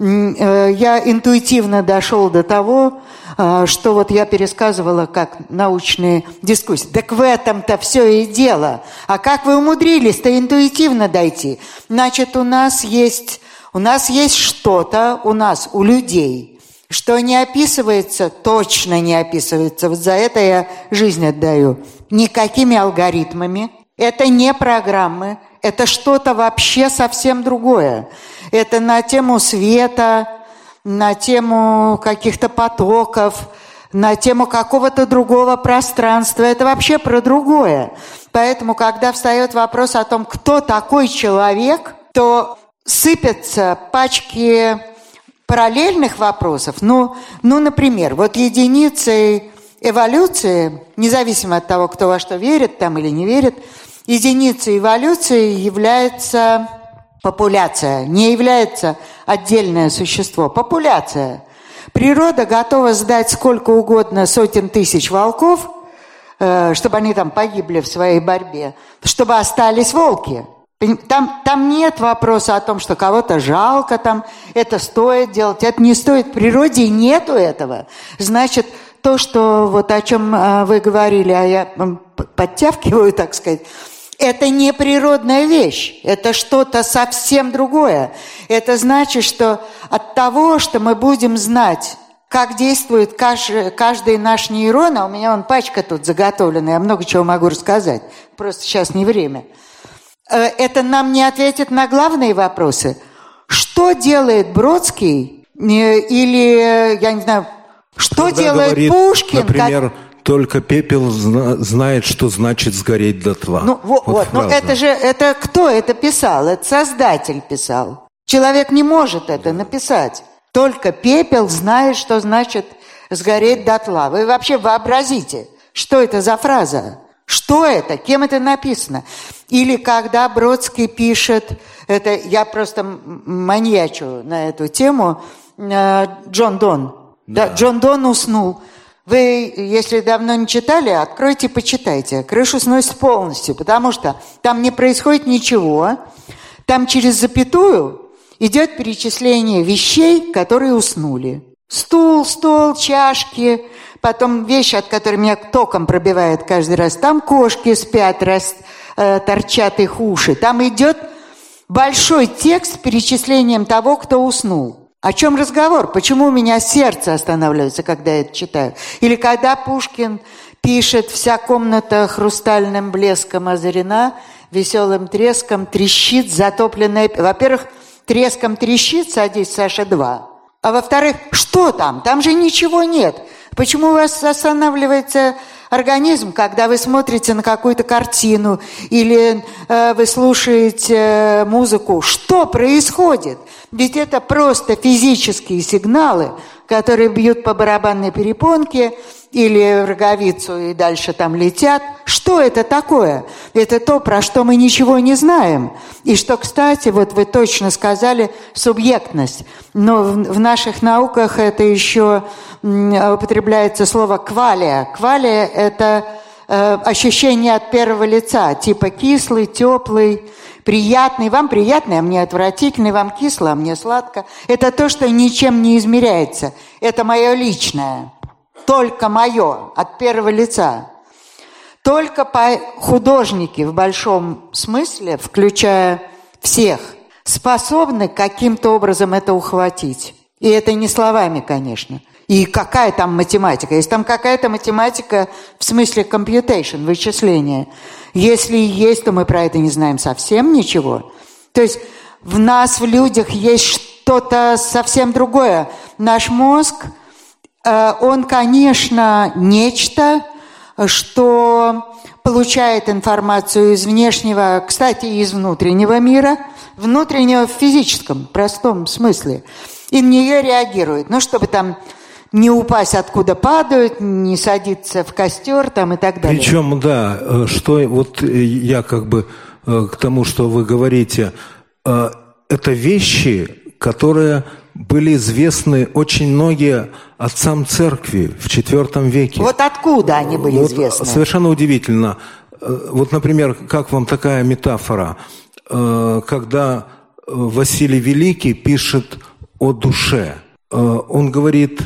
я интуитивно дошел до того, что вот я пересказывала как научные дискуссии. Так в этом-то все и дело. А как вы умудрились-то интуитивно дойти? Значит, у нас есть что-то, у людей, что не описывается, точно не описывается. Вот за это я жизнь отдаю. Никакими алгоритмами. Это не программы. Это что-то вообще совсем другое. Это на тему света, на тему каких-то потоков, на тему какого-то другого пространства. Это вообще про другое. Поэтому, когда встает вопрос о том, кто такой человек, то сыпятся пачки параллельных вопросов. Например, вот единицей эволюции, независимо от того, кто во что верит там или не верит, единицей эволюции является популяция, не является отдельное существо. Популяция. Природа готова сдать сколько угодно сотен тысяч волков, чтобы они там погибли в своей борьбе, чтобы остались волки. Там нет вопроса о том, что кого-то жалко, там это стоит делать, это не стоит. В природе нету этого. Значит, то, что вот о чем вы говорили, а я подтягиваю, так сказать, это не природная вещь, это что-то совсем другое. Это значит, что от того, что мы будем знать, как действует каждый наш нейрон, а у меня пачка тут заготовлена, я много чего могу рассказать, просто сейчас не время. Это нам не ответит на главные вопросы. Что делает Бродский или, я не знаю, что когда делает говорит, Пушкин? Например, только пепел знает, что значит сгореть дотла. Это кто это писал? Это Создатель писал. Человек не может это написать. Только пепел знает, что значит сгореть дотла. Вы вообще вообразите, что это за фраза? Что это? Кем это написано? Или когда Бродский пишет, это я просто маньячу на эту тему, Джон Донн. Да, Джон Донн уснул. Вы, если давно не читали, откройте, почитайте. Крышу сносит полностью, потому что там не происходит ничего. Там через запятую идет перечисление вещей, которые уснули. Стул, стол, чашки, потом вещи, от которых меня током пробивает каждый раз. Там кошки спят, торчат их уши. Там идет большой текст с перечислением того, кто уснул. О чем разговор? Почему у меня сердце останавливается, когда я это читаю? Или когда Пушкин пишет: «Вся комната хрустальным блеском озарена, веселым треском трещит затопленная...» Во-первых, треском трещит, садись, Саша, 2. А во-вторых, что там? Там же ничего нет. Почему у вас останавливается организм, когда вы смотрите на какую-то картину или вы слушаете музыку? Что происходит? Ведь это просто физические сигналы, которые бьют по барабанной перепонке или в роговицу и дальше там летят. Что это такое? Это то, про что мы ничего не знаем. И что, кстати, вот вы точно сказали, субъектность. Но в наших науках это еще употребляется слово «квалия». Квалия – это ощущение от первого лица, типа кислый, теплый, приятный. Вам приятный, а мне отвратительный, вам кисло, а мне сладко. Это то, что ничем не измеряется. Это мое личное. Только мое, от первого лица. Только художники в большом смысле, включая всех, способны каким-то образом это ухватить. И это не словами, конечно. И какая там математика? Если там какая-то математика в смысле computation, вычисления. Если есть, то мы про это не знаем совсем ничего. То есть в нас, в людях, есть что-то совсем другое. Наш мозг, он, конечно, нечто, что получает информацию из внешнего, кстати, из внутреннего мира, внутреннего в физическом, простом смысле, и на нее реагирует. Ну, чтобы там не упасть, откуда падают, не садиться в костер там и так далее. Причем, да, что вот я как бы к тому, что вы говорите, это вещи, которые были известны очень многие отцам церкви в IV веке. Вот откуда они были известны? Совершенно удивительно. Вот, например, как вам такая метафора, когда Василий Великий пишет о душе. Он говорит: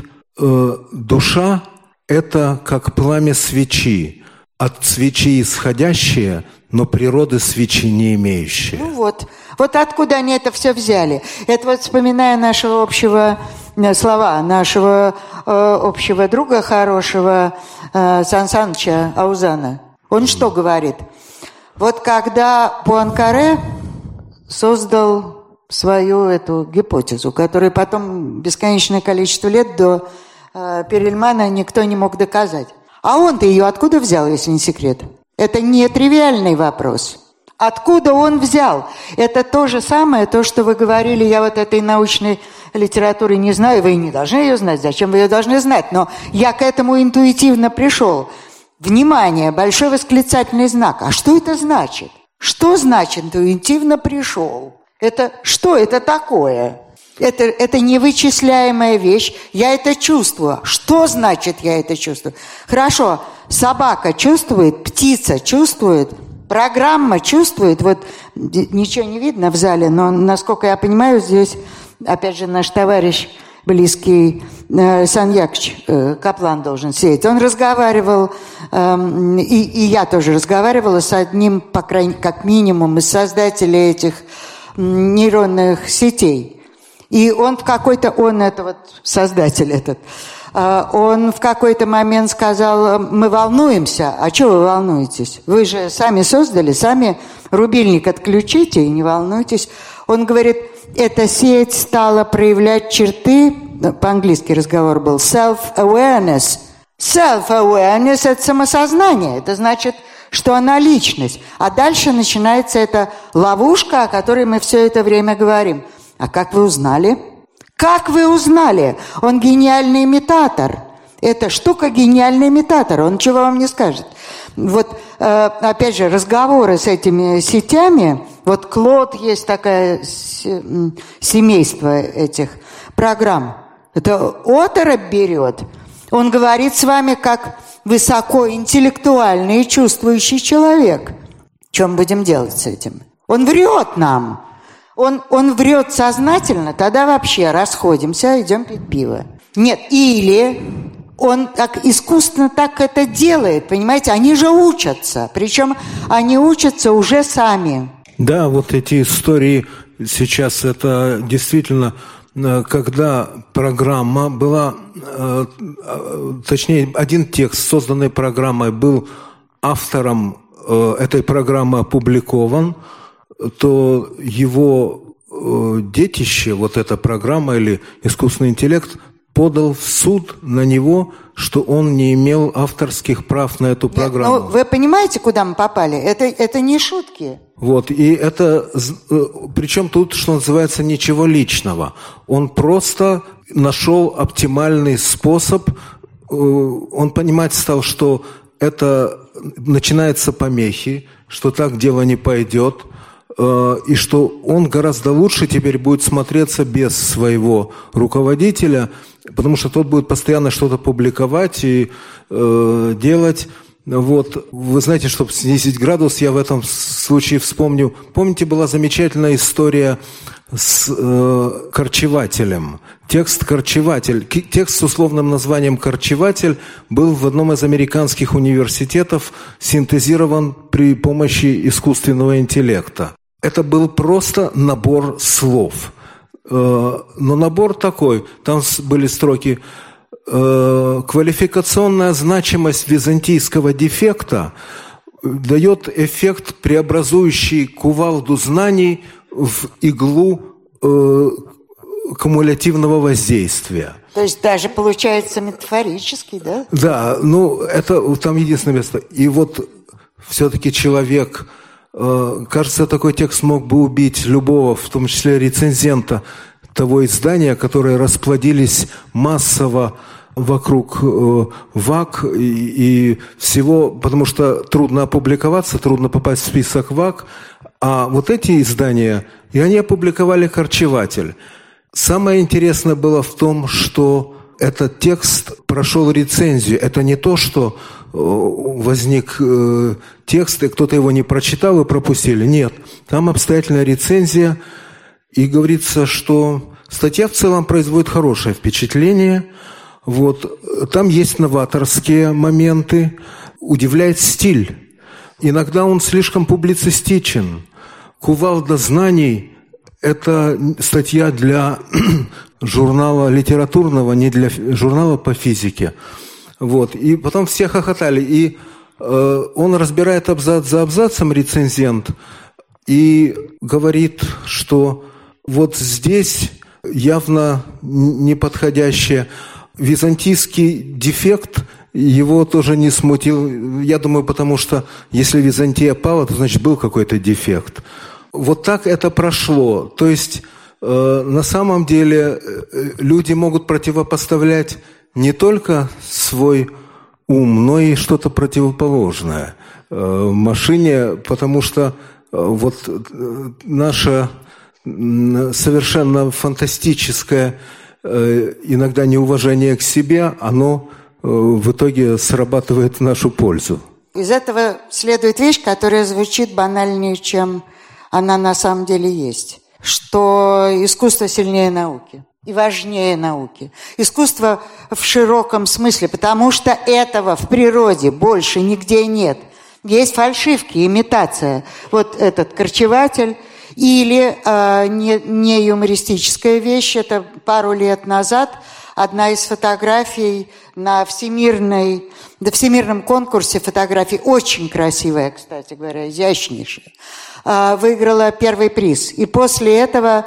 душа – это как пламя свечи, от свечи исходящее, но природы свечи не имеющее. Ну вот откуда они это все взяли. Это вот, вспоминая нашего общего слова, нашего общего друга хорошего Сан Саныча Аузана. Он что говорит? Вот когда Пуанкаре создал свою эту гипотезу, которую потом бесконечное количество лет до Перельмана никто не мог доказать. А он-то ее откуда взял, если не секрет? Это не тривиальный вопрос. Откуда он взял? Это то же самое, то, что вы говорили, я вот этой научной литературы не знаю, вы не должны ее знать, зачем вы ее должны знать? Но я к этому интуитивно пришел. Внимание, большой восклицательный знак. А что это значит? Что значит интуитивно пришел? Это что это такое? Это невычисляемая вещь. Я это чувствую. Что значит я это чувствую? Хорошо, собака чувствует, птица чувствует, программа чувствует. Вот ничего не видно в зале, но, насколько я понимаю, здесь, опять же, наш товарищ близкий Сан Яковлевич Каплан должен сидеть. Он разговаривал, и я тоже разговаривала с одним, по крайней мере, как минимум, из создателей этих нейронных сетей. И он это вот создатель этот, он в какой-то момент сказал: мы волнуемся. А чего вы волнуетесь? Вы же сами создали, сами рубильник отключите и не волнуйтесь. Он говорит, эта сеть стала проявлять черты, по-английски разговор был, self-awareness. Self-awareness – это самосознание, это значит, что она личность. А дальше начинается эта ловушка, о которой мы все это время говорим. А как вы узнали? Как вы узнали? Он гениальный имитатор. Эта штука гениальный имитатор. Он чего вам не скажет. Вот, опять же, разговоры с этими сетями. Вот Клод, есть такое семейство этих программ. Это оторопь берет. Он говорит с вами как высокоинтеллектуальный и чувствующий человек. Что мы будем делать с этим? Он врет нам. Он врет сознательно, тогда вообще расходимся, идем пить пиво. Нет, или он так искусственно так это делает, понимаете? Они же учатся, причем они учатся уже сами. Да, вот эти истории сейчас, это действительно, когда программа была, точнее, один текст, созданный программой, был автором этой программы опубликован, то его детище, вот эта программа или искусственный интеллект, подал в суд на него, что он не имел авторских прав на эту программу. Ну, вы понимаете, куда мы попали? Это не шутки. Вот, и это, причем тут, что называется, ничего личного. Он просто нашел оптимальный способ, он понимать стал, что это начинаются помехи, что так дело не пойдет, и что он гораздо лучше теперь будет смотреться без своего руководителя, потому что тот будет постоянно что-то публиковать и делать. Вот. Вы знаете, чтобы снизить градус, я в этом случае вспомню. Помните, была замечательная история с корчевателем. Текст «Корчеватель». Текст с условным названием «Корчеватель» был в одном из американских университетов синтезирован при помощи искусственного интеллекта. Это был просто набор слов. Но набор такой, там были строки: «Квалификационная значимость византийского дефекта дает эффект, преобразующий кувалду знаний в иглу кумулятивного воздействия». То есть даже получается метафорически, да? Да, ну это там единственное место. И вот все-таки человек, кажется, такой текст мог бы убить любого, в том числе рецензента того издания, которые расплодились массово вокруг ВАК и всего, потому что трудно опубликоваться, трудно попасть в список ВАК. А вот эти издания, и они опубликовали «Корчеватель». Самое интересное было в том, что этот текст прошел рецензию. Это не то, что возник текст, и кто-то его не прочитал и пропустили. Нет, там обстоятельная рецензия, и говорится, что статья в целом производит хорошее впечатление. Вот. Там есть новаторские моменты, удивляет стиль. Иногда он слишком публицистичен. «Кувалда знаний» – это статья для журнала литературного, не для журнала по физике. Вот. И потом все хохотали. И он разбирает абзац за абзацем, рецензент, и говорит, что вот здесь явно неподходящее. Византийский дефект его тоже не смутил. Я думаю, потому что если Византия пала, то значит был какой-то дефект. Вот так это прошло. То есть на самом деле люди могут противопоставлять не только свой ум, но и что-то противоположное машине, потому что вот наше совершенно фантастическое иногда неуважение к себе, оно в итоге срабатывает в нашу пользу. Из этого следует вещь, которая звучит банальнее, чем она на самом деле есть. Что искусство сильнее науки и важнее науки. Искусство в широком смысле, потому что этого в природе больше нигде нет. Есть фальшивки, имитация. Вот этот «Корчеватель». Или не юмористическая вещь, это пару лет назад одна из фотографий на всемирном конкурсе фотографий, очень красивая, кстати говоря, изящнейшая, выиграла первый приз. И после этого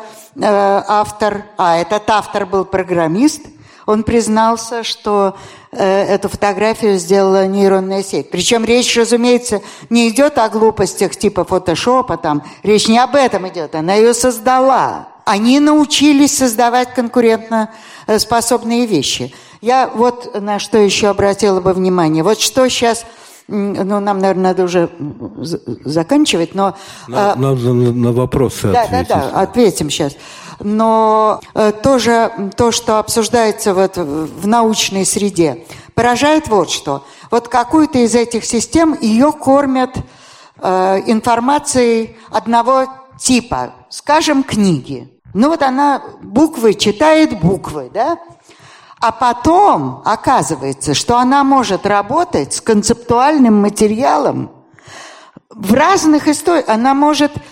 этот автор был программист, он признался, что эту фотографию сделала нейронная сеть. Причем речь, разумеется, не идет о глупостях типа фотошопа, там. Речь не об этом идет, она ее создала. Они научились создавать конкурентоспособные вещи. Я вот на что еще обратила бы внимание. Вот что сейчас... Ну, нам, наверное, надо уже заканчивать, но... Надо на вопросы ответить. Да, ответим сейчас. Но тоже то, что обсуждается вот в научной среде, поражает вот что. Вот какую-то из этих систем ее кормят информацией одного типа, скажем, книги. Ну вот она читает буквы, да? А потом оказывается, что она может работать с концептуальным материалом в разных историях. Она может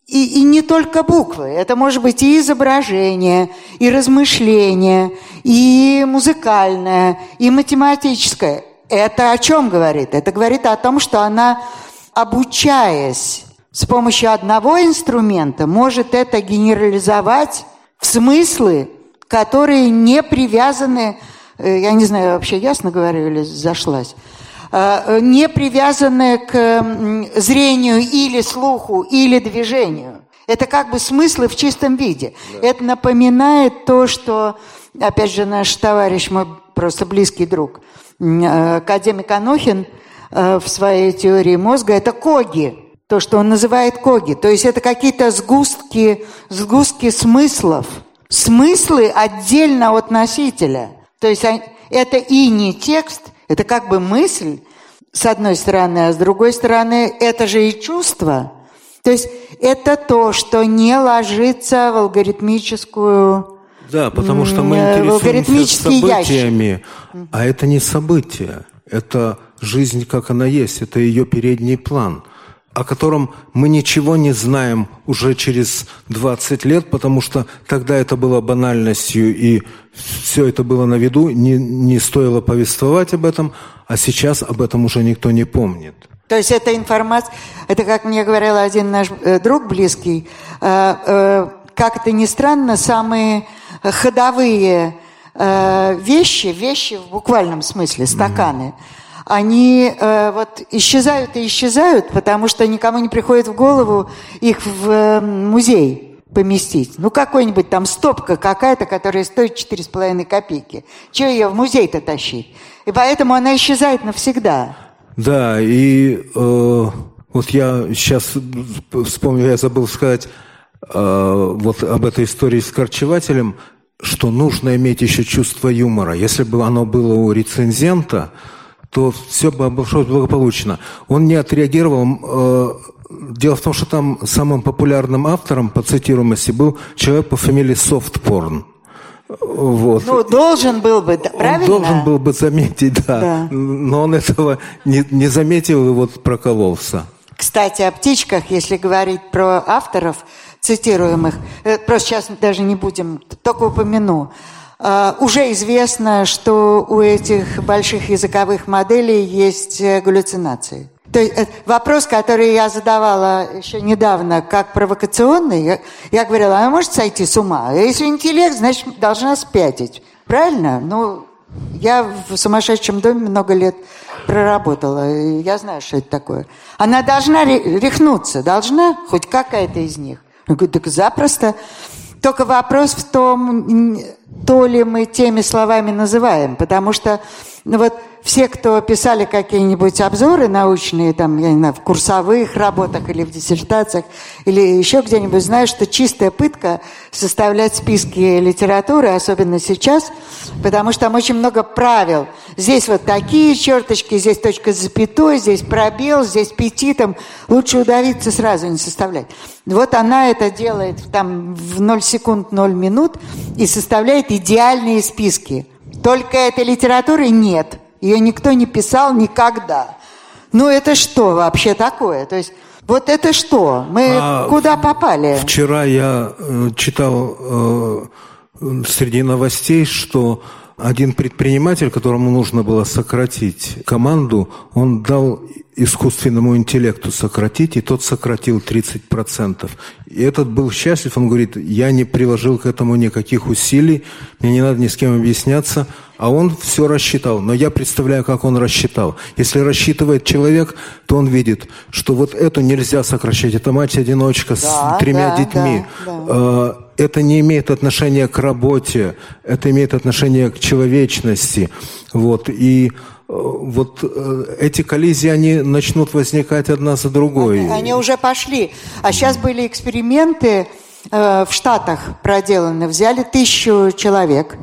И не только буквы. Это может быть и изображение, и размышление, и музыкальное, и математическое. Это о чем говорит? Это говорит о том, что она, обучаясь с помощью одного инструмента, может это генерализовать в смыслы, которые не привязаны, я не знаю, вообще ясно говорю или зашлась, не привязаны к зрению или слуху, или движению. Это как бы смыслы в чистом виде. Да. Это напоминает то, что, опять же, наш товарищ, мой просто близкий друг, академик Анохин в своей теории мозга, это коги. То, что он называет коги. То есть это какие-то сгустки смыслов. Смыслы отдельно от носителя. То есть это и не текст, это как бы мысль, с одной стороны, а с другой стороны, это же и чувство. То есть это то, что не ложится в алгоритмическую... Да, потому что мы интересуемся событиями, а это не события, это жизнь, как она есть, это ее передний план, о котором мы ничего не знаем уже через 20 лет, потому что тогда это было банальностью, и все это было на виду, не стоило повествовать об этом, а сейчас об этом уже никто не помнит. То есть эта информация, это, как мне говорил один наш друг близкий, как это ни странно, самые ходовые вещи в буквальном смысле, стаканы, они вот исчезают и исчезают, потому что никому не приходит в голову их в музей поместить. Ну, какой-нибудь там стопка какая-то, которая стоит 4,5 копейки. Чего ее в музей-то тащить? И поэтому она исчезает навсегда. Да, и вот я сейчас вспомнил, я забыл сказать вот об этой истории с корчевателем, что нужно иметь еще чувство юмора. Если бы оно было у рецензента, то все бы обошлось благополучно. Он не отреагировал. Дело в том, что там самым популярным автором по цитируемости был человек по фамилии Софтпорн. Вот. Ну, должен был бы, правильно? Он должен был бы заметить, да. Но он этого не заметил и вот прокололся. Кстати, о птичках, если говорить про авторов цитируемых, просто сейчас даже не будем, только упомяну. Уже известно, что у этих больших языковых моделей есть галлюцинации. То есть вопрос, который я задавала еще недавно, как провокационный, я говорила, она может сойти с ума? Если интеллект, значит, должна спятить. Правильно? Ну, я в сумасшедшем доме много лет проработала, и я знаю, что это такое. Она должна рехнуться, должна, хоть какая-то из них. Я говорю, так запросто. Только вопрос в том, то ли мы теми словами называем, потому что ну вот все, кто писали какие-нибудь обзоры научные, там, я не знаю, в курсовых работах или в диссертациях, или еще где-нибудь, знают, что чистая пытка составлять списки литературы, особенно сейчас, потому что там очень много правил. Здесь вот такие черточки, здесь точка с запятой, здесь пробел, здесь петитом. Лучше удавиться сразу, не составлять. Вот она это делает там в 0 секунд, 0 минут и составляет идеальные списки. Только этой литературы нет. Ее никто не писал никогда. Ну, это что вообще такое? То есть, вот это что? Мы куда попали? Вчера я читал среди новостей, что один предприниматель, которому нужно было сократить команду, он дал искусственному интеллекту сократить, и тот сократил 30%. И этот был счастлив, он говорит, я не приложил к этому никаких усилий, мне не надо ни с кем объясняться, а он все рассчитал. Но я представляю, как он рассчитал. Если рассчитывает человек, то он видит, что вот эту нельзя сокращать, это мать-одиночка с 3 детьми. Да. Это не имеет отношения к работе, это имеет отношение к человечности. Вот. И вот эти коллизии, они начнут возникать одна за другой. Они уже пошли. А сейчас были эксперименты в Штатах проделаны. Взяли 1000 человек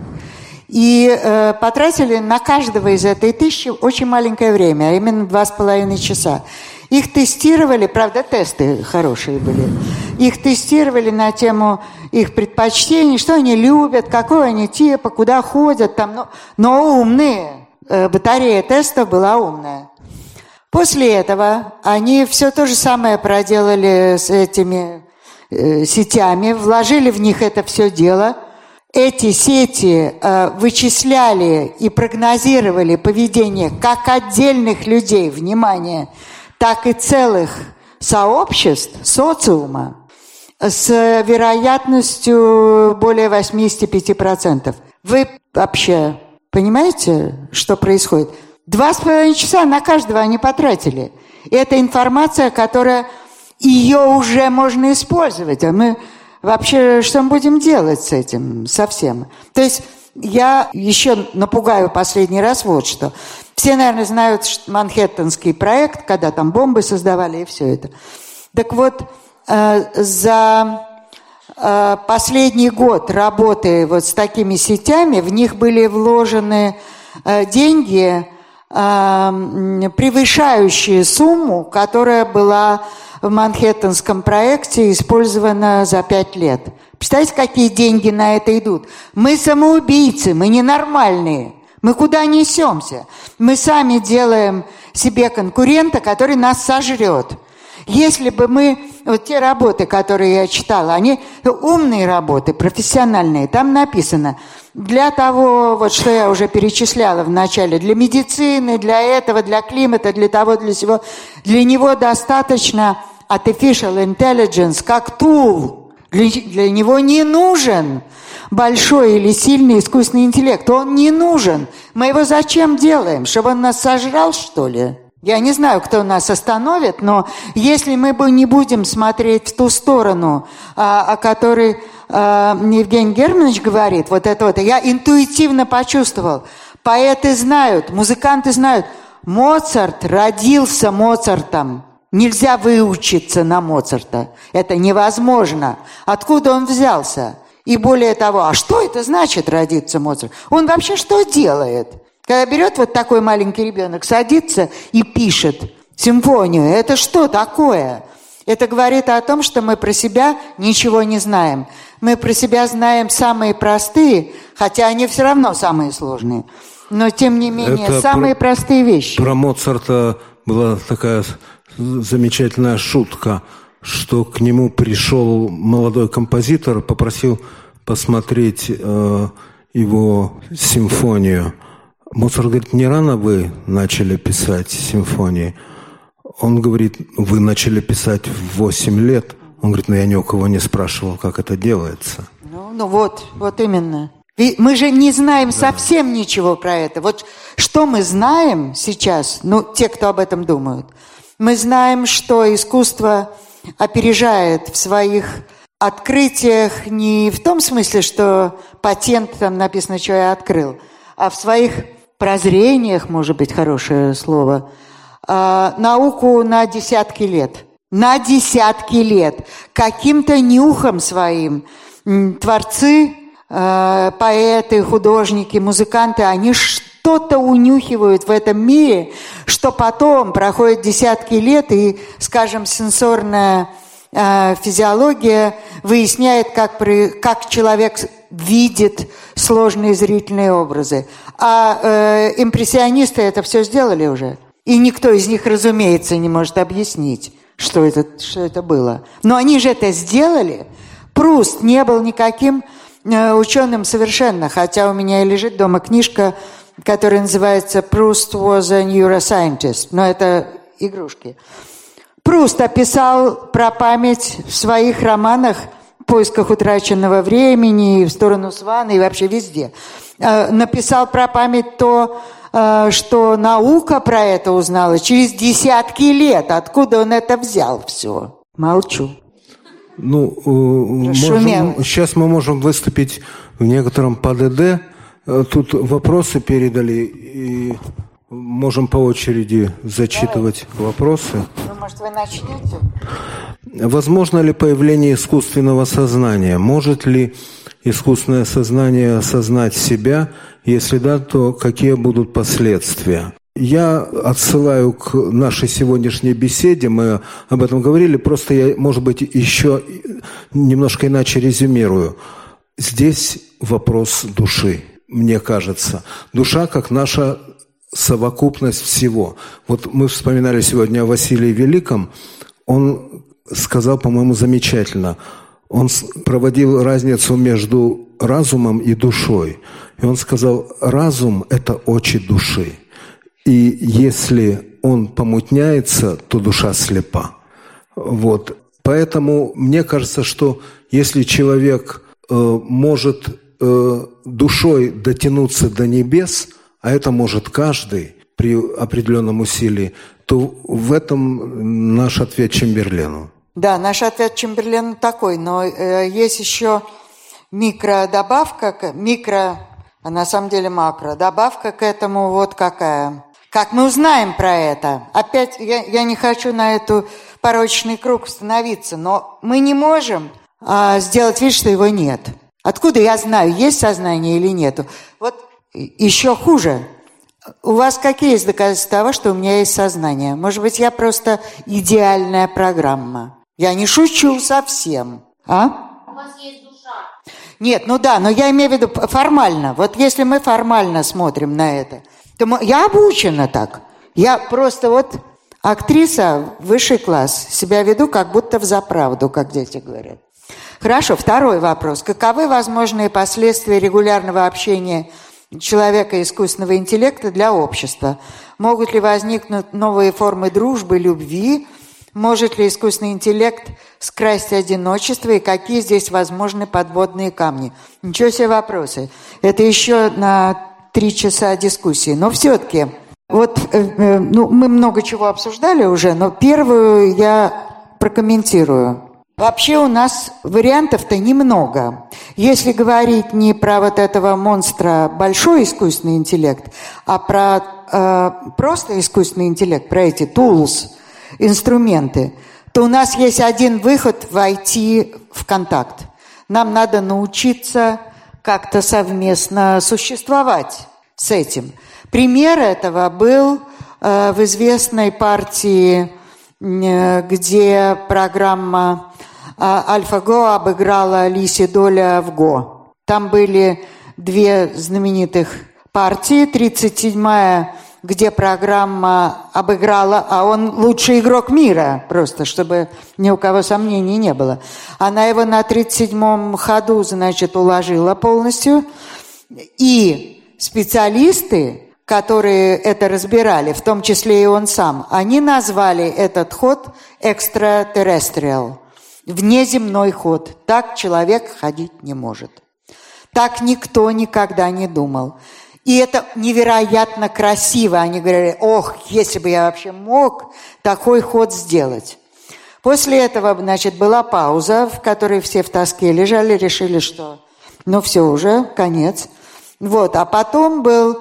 и потратили на каждого из этой 1000 очень маленькое время, а именно 2,5 часа. Их тестировали, правда, тесты хорошие были. Их тестировали на тему их предпочтений, что они любят, какой они типа, куда ходят. Там, но умные. Батарея тестов была умная. После этого они все то же самое проделали с этими сетями, вложили в них это все дело. Эти сети вычисляли и прогнозировали поведение как отдельных людей, внимание, так и целых сообществ, социума, с вероятностью более 85%. Вы вообще понимаете, что происходит? 2,5 часа на каждого они потратили. И это информация, которая... Ее уже можно использовать. А мы вообще что мы будем делать с этим совсем? То есть я еще напугаю последний раз вот что. Все, наверное, знают Манхэттенский проект, когда там бомбы создавали и все это. Так вот, за последний год работы вот с такими сетями в них были вложены деньги, превышающие сумму, которая была в Манхэттенском проекте использована за 5 лет. Представляете, какие деньги на это идут? Мы самоубийцы, мы ненормальные. Мы куда несемся? Мы сами делаем себе конкурента, который нас сожрет. Если бы мы... Вот те работы, которые я читала, они умные работы, профессиональные. Там написано, для того, вот что я уже перечисляла в начале, для медицины, для этого, для климата, для того, для всего, для него достаточно artificial intelligence как tool. Для него не нужен большой или сильный искусственный интеллект. Он не нужен. Мы его зачем делаем? Чтобы он нас сожрал, что ли? Я не знаю, кто нас остановит, но если мы не будем смотреть в ту сторону, о которой Евгений Германович говорит, вот это вот, я интуитивно почувствовал. Поэты знают, музыканты знают. Моцарт родился Моцартом. Нельзя выучиться на Моцарта. Это невозможно. Откуда он взялся? И более того, а что это значит родиться Моцарт? Он вообще что делает? Когда берет вот такой маленький ребенок, садится и пишет симфонию, это что такое? Это говорит о том, что мы про себя ничего не знаем. Мы про себя знаем самые простые, хотя они все равно самые сложные. Но, тем не менее, это самые простые вещи. Про Моцарта была такая замечательная шутка, что к нему пришел молодой композитор, попросил посмотреть его симфонию. Моцарт говорит, не рано вы начали писать симфонии? Он говорит, вы начали писать в 8 лет. Он говорит, я ни у кого не спрашивал, как это делается. Ну вот именно. Мы же не знаем совсем ничего про это. Вот что мы знаем сейчас, те, кто об этом думают, мы знаем, что искусство опережает в своих открытиях не в том смысле, что патент там написано, что я открыл, а в своих прозрениях, может быть, хорошее слово, науку на десятки лет. На десятки лет. Каким-то нюхом своим творцы, поэты, художники, музыканты, они что-то унюхивают в этом мире, что потом проходит десятки лет, и, скажем, сенсорная физиология выясняет, как человек видит сложные зрительные образы. А импрессионисты это все сделали уже. И никто из них, разумеется, не может объяснить, что это было. Но они же это сделали. Пруст не был никаким ученым совершенно, хотя у меня и лежит дома книжка, которая называется «Proust was a neuroscientist». Но это игрушки. Пруст описал про память в своих романах «В поисках утраченного времени», «В сторону Свана» и вообще везде. Написал про память то, что наука про это узнала через десятки лет. Откуда он это взял все? Молчу. Сейчас мы можем выступить в некотором ПДД. Тут вопросы передали, и можем по очереди зачитывать вопросы. Может, вы начнете? Возможно ли появление искусственного сознания? Может ли искусственное сознание осознать себя? Если да, то какие будут последствия? Я отсылаю к нашей сегодняшней беседе, мы об этом говорили, просто я, может быть, еще немножко иначе резюмирую. Здесь вопрос души, мне кажется. Душа как наша совокупность всего. Вот мы вспоминали сегодня о Василии Великом, он сказал, по-моему, замечательно. он проводил разницу между разумом и душой. И он сказал, разум – это очи души. И если он помутняется, то душа слепа. Вот. Поэтому мне кажется, что если человек может душой дотянуться до небес, а это может каждый при определенном усилии, то в этом наш ответ Чемберлену. Да, наш ответ Чемберлену такой, но есть еще микродобавка, а на самом деле макродобавка к этому вот какая. Как мы узнаем про это? Опять я не хочу на эту порочный круг становиться, но мы не можем сделать вид, что его нет. Откуда я знаю, есть сознание или нету? Вот еще хуже. У вас какие есть доказательства того, что у меня есть сознание? Может быть, я просто идеальная программа? Я не шучу совсем. А? У вас есть душа. Нет, ну да, но я имею в виду формально. Вот если мы формально смотрим на это, то я обучена так. Я просто вот актриса, высший класс. Себя веду как будто взаправду, как дети говорят. Хорошо, второй вопрос. Каковы возможные последствия регулярного общения человека и искусственного интеллекта для общества? Могут ли возникнуть новые формы дружбы, любви? Может ли искусственный интеллект скрасить одиночество? И какие здесь возможны подводные камни? Ничего себе вопросы. Это еще на 3 часа дискуссии. Но все-таки, вот мы много чего обсуждали уже, но первую я прокомментирую. Вообще у нас вариантов-то немного. Если говорить не про вот этого монстра большой искусственный интеллект, а про просто искусственный интеллект, про эти tools, инструменты, то у нас есть один выход – войти в контакт. Нам надо научиться как-то совместно существовать с этим. Пример этого был в известной партии, где программа AlphaGo обыграла Лиси Доля в Го. Там были 2 знаменитых партии. 37-я, где программа обыграла, а он лучший игрок мира, просто, чтобы ни у кого сомнений не было. Она его на 37-м ходу, значит, уложила полностью. И специалисты, которые это разбирали, в том числе и он сам, они назвали этот ход extraterrestrial, внеземной ход. Так человек ходить не может. Так никто никогда не думал. И это невероятно красиво. Они говорили, ох, если бы я вообще мог такой ход сделать. После этого, значит, была пауза, в которой все в тоске лежали, решили, что ну все уже, конец. Вот, а потом был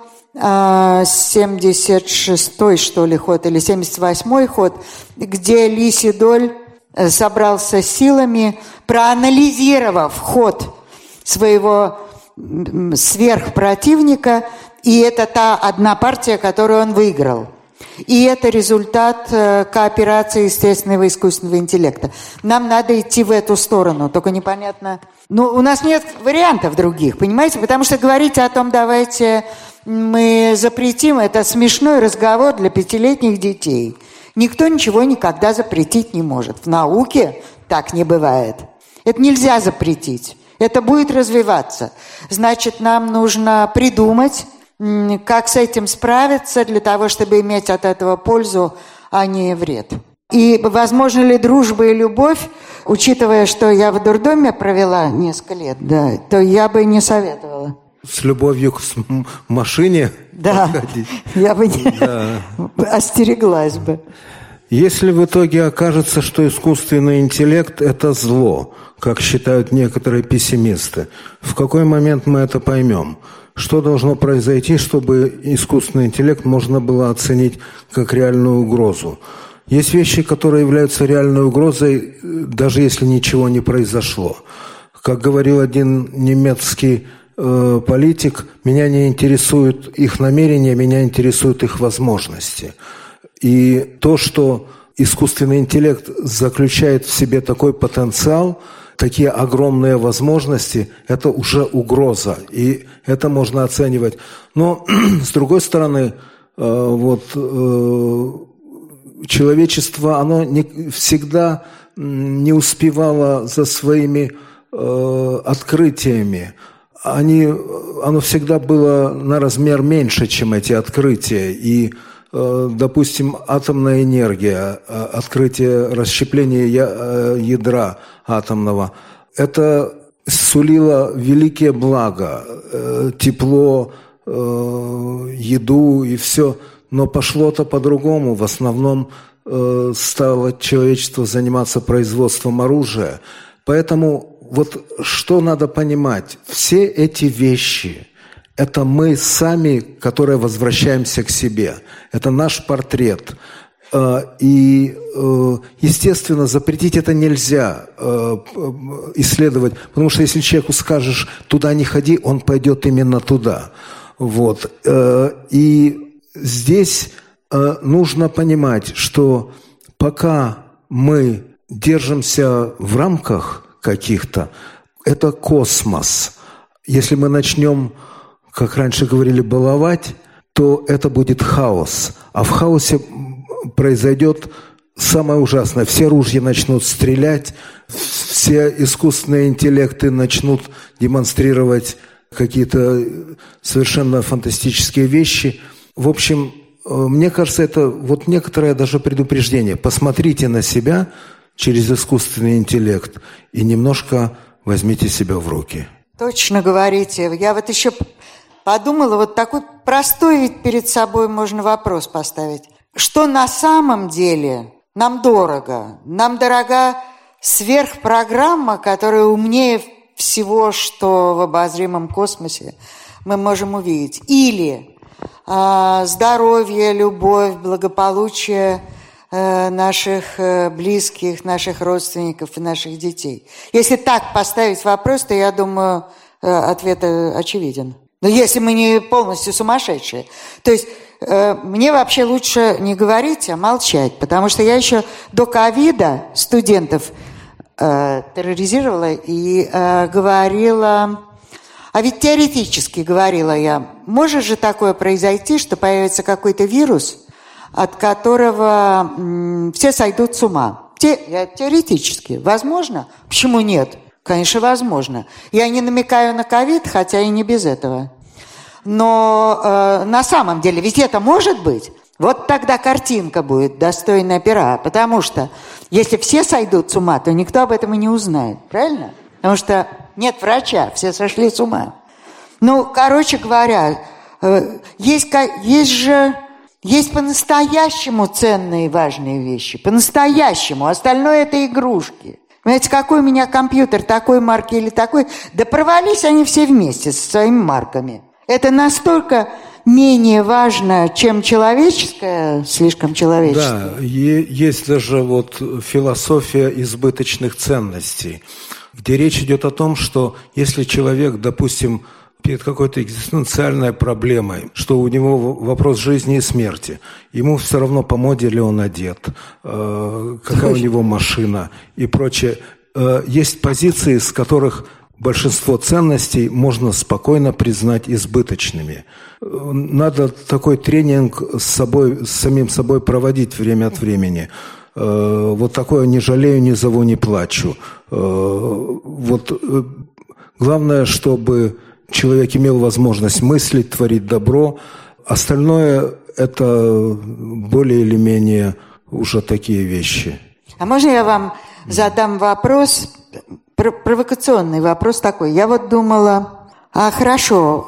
76-й, что ли, ход, или 78-й ход, где Лиси Доль собрался силами, проанализировав ход своего сверхпротивника, и это та одна партия, которую он выиграл. И это результат кооперации естественного и искусственного интеллекта. Нам надо идти в эту сторону, только непонятно. Ну, у нас нет вариантов других, понимаете? Потому что говорить о том, давайте мы запретим, это смешной разговор для 5-летних детей. Никто ничего никогда запретить не может. В науке так не бывает. Это нельзя запретить. Это будет развиваться. Значит, нам нужно придумать, как с этим справиться, для того, чтобы иметь от этого пользу, а не вред. И возможно ли дружба и любовь, учитывая, что я в дурдоме провела несколько лет, да, то я бы не советовала. С любовью к машине? Да, подходить. Я бы не остереглась бы. Если в итоге окажется, что искусственный интеллект – это зло, как считают некоторые пессимисты, в какой момент мы это поймем? Что должно произойти, чтобы искусственный интеллект можно было оценить как реальную угрозу? Есть вещи, которые являются реальной угрозой, даже если ничего не произошло. Как говорил один немецкий политик, меня не интересуют их намерения, меня интересуют их возможности. И то, что искусственный интеллект заключает в себе такой потенциал, такие огромные возможности, это уже угроза, и это можно оценивать. Но, с другой стороны, человечество, оно не всегда не успевало за своими открытиями. Оно всегда было на размер меньше, чем эти открытия. И, допустим, атомная энергия, открытие расщепления ядра атомного, это сулило великие блага, тепло, еду и все. Но пошло-то по-другому. В основном стало человечество заниматься производством оружия. Поэтому вот что надо понимать? Все эти вещи – это мы сами, которые возвращаемся к себе. Это наш портрет. И, естественно, запретить это нельзя исследовать, потому что если человеку скажешь «туда не ходи», он пойдет именно туда. Вот. И здесь нужно понимать, что пока мы держимся в рамках каких-то, это космос. Если мы начнем, как раньше говорили, баловать, то это будет хаос. А в хаосе произойдет самое ужасное. Все ружья начнут стрелять, все искусственные интеллекты начнут демонстрировать какие-то совершенно фантастические вещи. В общем, мне кажется, это вот некоторое даже предупреждение. Посмотрите на себя через искусственный интеллект и немножко возьмите себя в руки. Точно говорите. Я вот еще подумала, вот такой простой ведь перед собой можно вопрос поставить. Что на самом деле нам дорого? Нам дорога сверхпрограмма, которая умнее всего, что в обозримом космосе мы можем увидеть. Или здоровье, любовь, благополучие наших близких, наших родственников и наших детей. Если так поставить вопрос, то, я думаю, ответ очевиден. Но если мы не полностью сумасшедшие. То есть мне вообще лучше не говорить, а молчать, потому что я еще до ковида студентов терроризировала и говорила... А ведь теоретически говорила я, может же такое произойти, что появится какой-то вирус, от которого все сойдут с ума. Теоретически. Возможно? Почему нет? Конечно, возможно. Я не намекаю на ковид, хотя и не без этого. Но на самом деле, ведь это может быть. Вот тогда картинка будет достойная пера. Потому что если все сойдут с ума, то никто об этом и не узнает. Правильно? Потому что нет врача, все сошли с ума. Ну, короче говоря, есть по-настоящему ценные и важные вещи. По-настоящему. Остальное – это игрушки. Понимаете, какой у меня компьютер, такой марки или такой? Да провались они все вместе со своими марками. Это настолько менее важно, чем человеческое, слишком человеческое. Да, есть даже вот философия избыточных ценностей, где речь идет о том, что если человек, допустим, перед какой-то экзистенциальной проблемой, что у него вопрос жизни и смерти, ему все равно по моде ли он одет, какая у него машина и прочее. Есть позиции, с которых большинство ценностей можно спокойно признать избыточными. Надо такой тренинг с самим собой проводить время от времени. Вот такое «не жалею, не зову, не плачу». Вот главное, чтобы человек имел возможность мыслить, творить добро. Остальное – это более или менее уже такие вещи. А можно я вам задам вопрос, провокационный вопрос такой? Я вот думала, хорошо,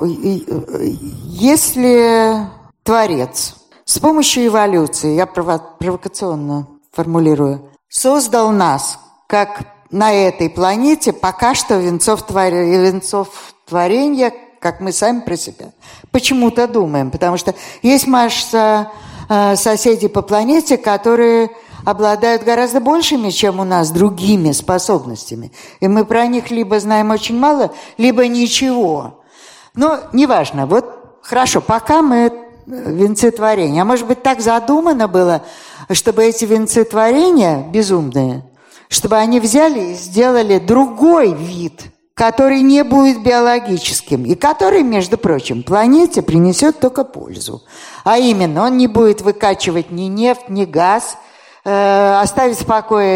если Творец с помощью эволюции, я провокационно формулирую, создал нас, как на этой планете, пока что венцов творения, как мы сами про себя почему-то думаем. Потому что есть масса соседей по планете, которые обладают гораздо большими, чем у нас, другими способностями. И мы про них либо знаем очень мало, либо ничего. Но неважно. Вот хорошо, пока мы венцы творения. А может быть, так задумано было, чтобы эти венцы творения безумные, чтобы они взяли и сделали другой вид, который не будет биологическим, и который, между прочим, планете принесет только пользу. А именно, он не будет выкачивать ни нефть, ни газ, оставить в покое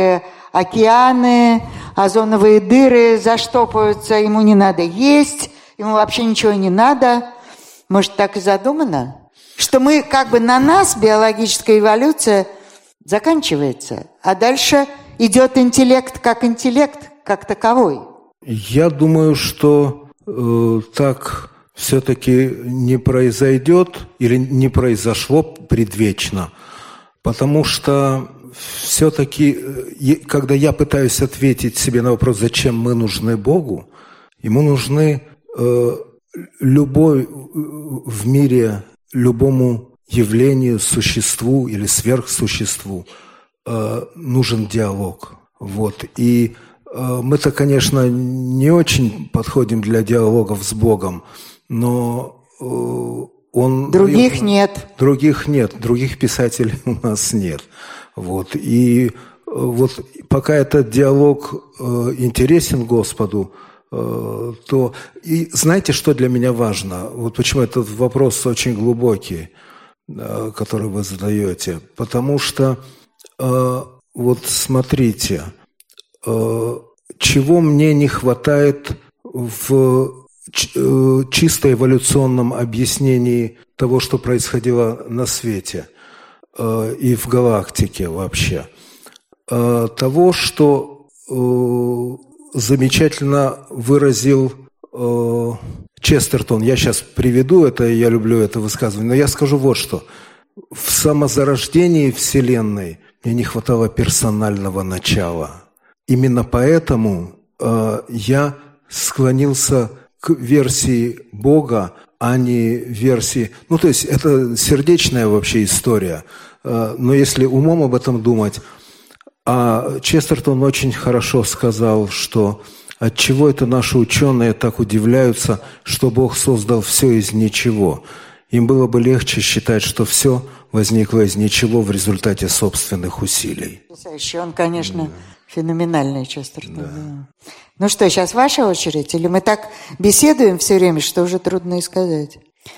океаны, озоновые дыры заштопаются, ему не надо есть, ему вообще ничего не надо. Может, так и задумано? Что мы как бы на нас биологическая эволюция заканчивается, а дальше идет интеллект, как таковой. Я думаю, что так все-таки не произойдет или не произошло предвечно, потому что все-таки, когда я пытаюсь ответить себе на вопрос, зачем мы нужны Богу, ему нужны любой в мире, любому явлению, существу или сверхсуществу нужен диалог. Вот. И мы-то, конечно, не очень подходим для диалогов с Богом, но Других нет. Других писателей у нас нет. Вот. И вот пока этот диалог интересен Господу, то... И знаете, что для меня важно? Вот почему этот вопрос очень глубокий, который вы задаете. Потому что, вот смотрите, чего мне не хватает в чисто эволюционном объяснении того, что происходило на свете и в галактике вообще. Того, что замечательно выразил Честертон. Я сейчас приведу это, я люблю это высказывание, но я скажу вот что. В самозарождении Вселенной мне не хватало персонального начала. Именно поэтому я склонился к версии Бога, а не версии... Ну, то есть это сердечная вообще история. Но если умом об этом думать... А Честертон очень хорошо сказал, что отчего это наши ученые так удивляются, что Бог создал все из ничего. Им было бы легче считать, что все возникло из ничего в результате собственных усилий. Он, конечно, феноменальный Честертон. Да. Ну что, сейчас ваша очередь? Или мы так беседуем все время, что уже трудно и сказать?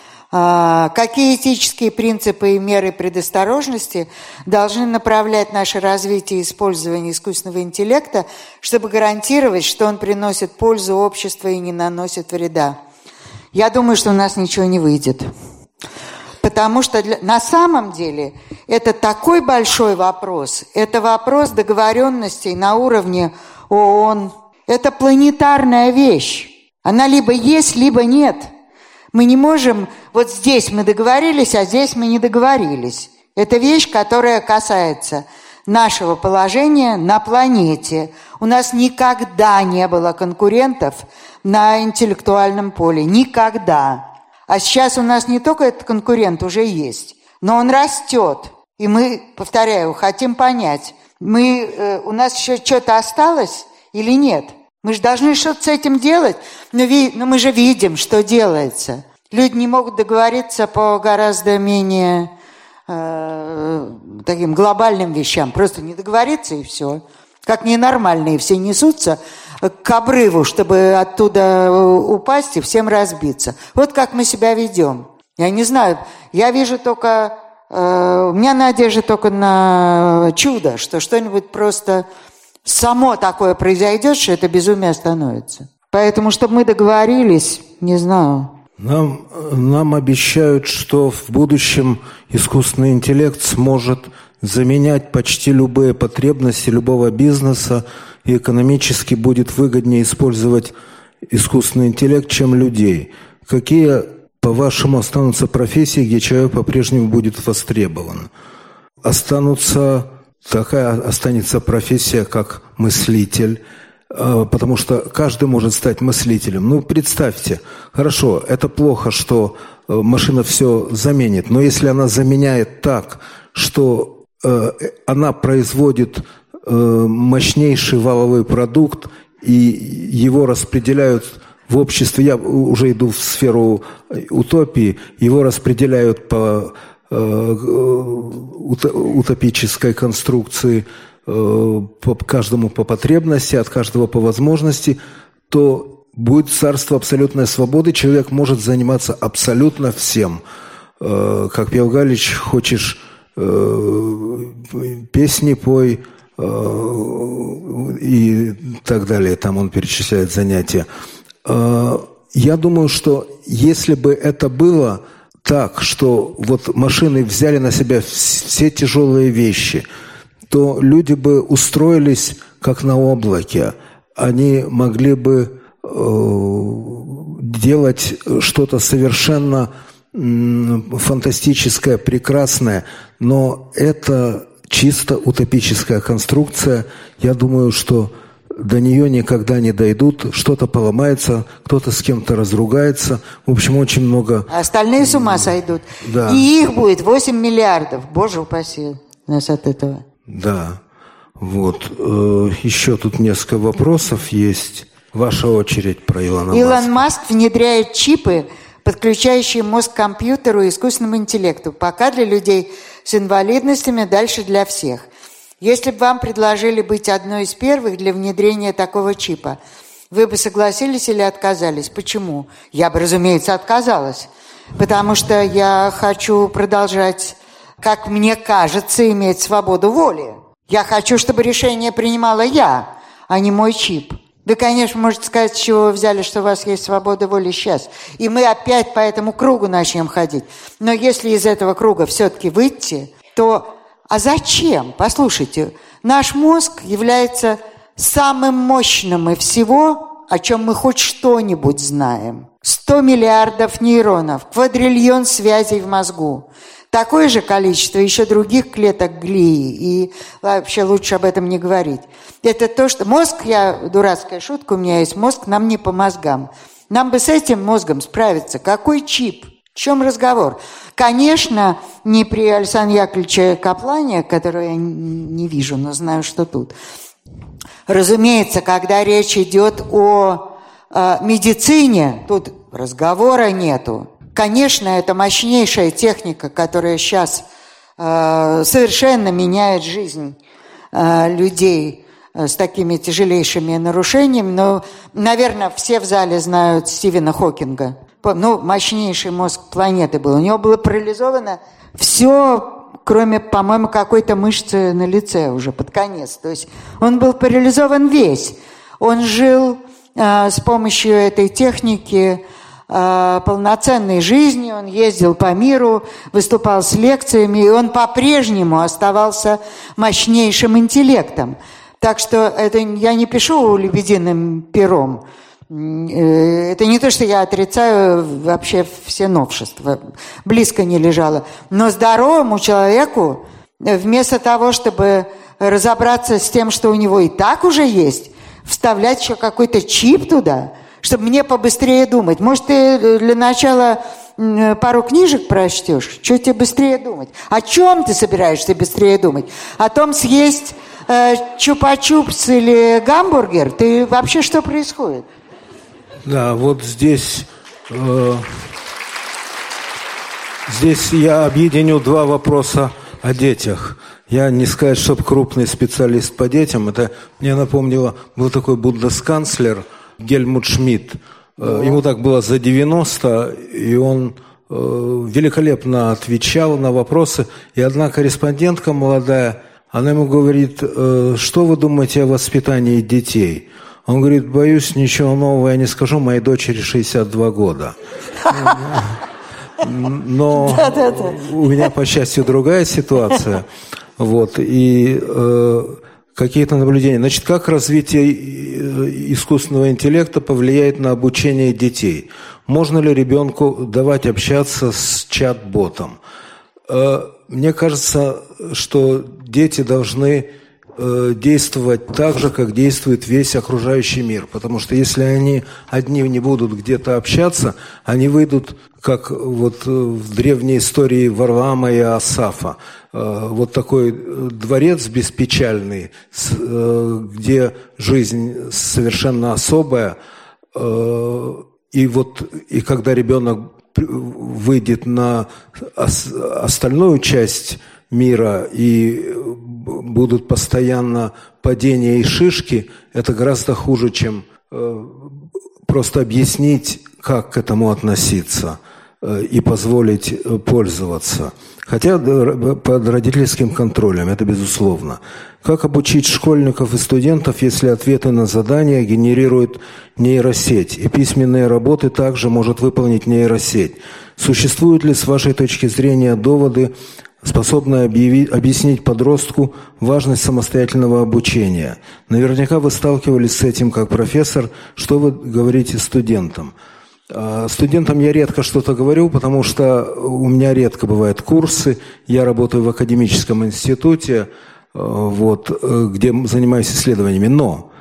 Какие этические принципы и меры предосторожности должны направлять наше развитие и использование искусственного интеллекта, чтобы гарантировать, что он приносит пользу обществу и не наносит вреда? Я думаю, что у нас ничего не выйдет. Потому что на самом деле это такой большой вопрос. Это вопрос договоренностей на уровне ООН. Это планетарная вещь. Она либо есть, либо нет. Мы не можем, вот здесь мы договорились, а здесь мы не договорились. Это вещь, которая касается нашего положения на планете. У нас никогда не было конкурентов на интеллектуальном поле. Никогда. А сейчас у нас не только этот конкурент уже есть, но он растет. И мы, повторяю, хотим понять, у нас еще что-то осталось или нет? Мы же должны что-то с этим делать, но мы же видим, что делается. Люди не могут договориться по гораздо менее таким глобальным вещам. Просто не договориться и все. Как ненормальные все несутся к обрыву, чтобы оттуда упасть и всем разбиться. Вот как мы себя ведем. Я не знаю, я вижу только... у меня надежда только на чудо, что что-нибудь просто... само такое произойдет, что это безумие остановится. Поэтому, чтобы мы договорились, не знаю. Нам обещают, что в будущем искусственный интеллект сможет заменять почти любые потребности любого бизнеса, и экономически будет выгоднее использовать искусственный интеллект, чем людей. Какие, по-вашему, останутся профессии, где человек по-прежнему будет востребован? Останется профессия как мыслитель, потому что каждый может стать мыслителем. Ну, представьте, хорошо, это плохо, что машина все заменит, но если она заменяет так, что она производит мощнейший валовый продукт, и его распределяют в обществе, я уже иду в сферу утопии, его распределяют по утопической конструкции, по каждому по потребности, от каждого по возможности, то будет царство абсолютной свободы, человек может заниматься абсолютно всем. Как пел Галич, хочешь песни пой, и так далее. Там он перечисляет занятия. Я думаю, что если бы это было так, что вот машины взяли на себя все тяжелые вещи, то люди бы устроились как на облаке. Они могли бы делать что-то совершенно фантастическое, прекрасное, но это чисто утопическая конструкция. Я думаю, что до нее никогда не дойдут, что-то поломается, кто-то с кем-то разругается. В общем, очень много... А остальные с ума сойдут. Да. И их будет 8 миллиардов. Боже упаси нас от этого. Да. Вот. Еще тут несколько вопросов есть. Ваша очередь про Илона Маска. Илон Маск внедряет чипы, подключающие мозг к компьютеру и искусственному интеллекту. Пока для людей с инвалидностями, дальше для всех. Если бы вам предложили быть одной из первых для внедрения такого чипа, вы бы согласились или отказались? Почему? Я бы, разумеется, отказалась. Потому что я хочу продолжать, как мне кажется, иметь свободу воли. Я хочу, чтобы решение принимала я, а не мой чип. Вы, конечно, можете сказать, с чего вы взяли, что у вас есть свобода воли сейчас. И мы опять по этому кругу начнем ходить. Но если из этого круга все-таки выйти, то... А зачем? Послушайте, наш мозг является самым мощным из всего, о чем мы хоть что-нибудь знаем. 100 миллиардов нейронов, квадриллион связей в мозгу. Такое же количество еще других клеток глии. И вообще лучше об этом не говорить. Это то, что... Мозг, дурацкая шутка, у меня есть мозг, нам не по мозгам. Нам бы с этим мозгом справиться. Какой чип? В чем разговор? Конечно, не при Александре Яковлевиче Каплане, которого я не вижу, но знаю, что тут. Разумеется, когда речь идет о медицине, тут разговора нету. Конечно, это мощнейшая техника, которая сейчас совершенно меняет жизнь людей с такими тяжелейшими нарушениями. Но, наверное, все в зале знают Стивена Хокинга. Мощнейший мозг планеты был. У него было парализовано все, кроме, по-моему, какой-то мышцы на лице уже под конец. То есть он был парализован весь. Он жил с помощью этой техники полноценной жизнью. Он ездил по миру, выступал с лекциями, и он по-прежнему оставался мощнейшим интеллектом. Так что это я не пишу лебединым пером. Это не то, что я отрицаю вообще все новшества, близко не лежало. Но здоровому человеку, вместо того, чтобы разобраться с тем, что у него и так уже есть, вставлять еще какой-то чип туда, чтобы мне побыстрее думать. Может, ты для начала пару книжек прочтешь? Что тебе быстрее думать? О чем ты собираешься быстрее думать? О том, съесть чупа-чупс или гамбургер? Ты вообще что происходит? Да, вот здесь я объединю два вопроса о детях. Я не сказать, чтобы крупный специалист по детям. Это мне напомнило, был такой бундесканцлер Гельмут Шмидт. Ему так было за 90, и он великолепно отвечал на вопросы. И одна корреспондентка молодая, она ему говорит: что вы думаете о воспитании детей? Он говорит: боюсь, ничего нового я не скажу, моей дочери 62 года. Но у меня, по счастью, другая ситуация. Вот, и какие-то наблюдения. Значит, как развитие искусственного интеллекта повлияет на обучение детей? Можно ли ребенку давать общаться с чат-ботом? Мне кажется, что дети должны действовать так же, как действует весь окружающий мир. Потому что если они одни не будут где-то общаться, они выйдут, как вот в древней истории Варлаама и Асафа. Вот такой дворец беспечальный, где жизнь совершенно особая. И когда ребенок выйдет на остальную часть мира и будут постоянно падения и шишки, это гораздо хуже, чем просто объяснить, как к этому относиться и позволить пользоваться. Хотя под родительским контролем, это безусловно. Как обучить школьников и студентов, если ответы на задания генерирует нейросеть, и письменные работы также может выполнить нейросеть? Существуют ли, с вашей точки зрения, доводы, способные объяснить подростку важность самостоятельного обучения? Наверняка вы сталкивались с этим как профессор. Что вы говорите студентам? Студентам я редко что-то говорю, потому что у меня редко бывают курсы. Я работаю в академическом институте, где занимаюсь исследованиями. Но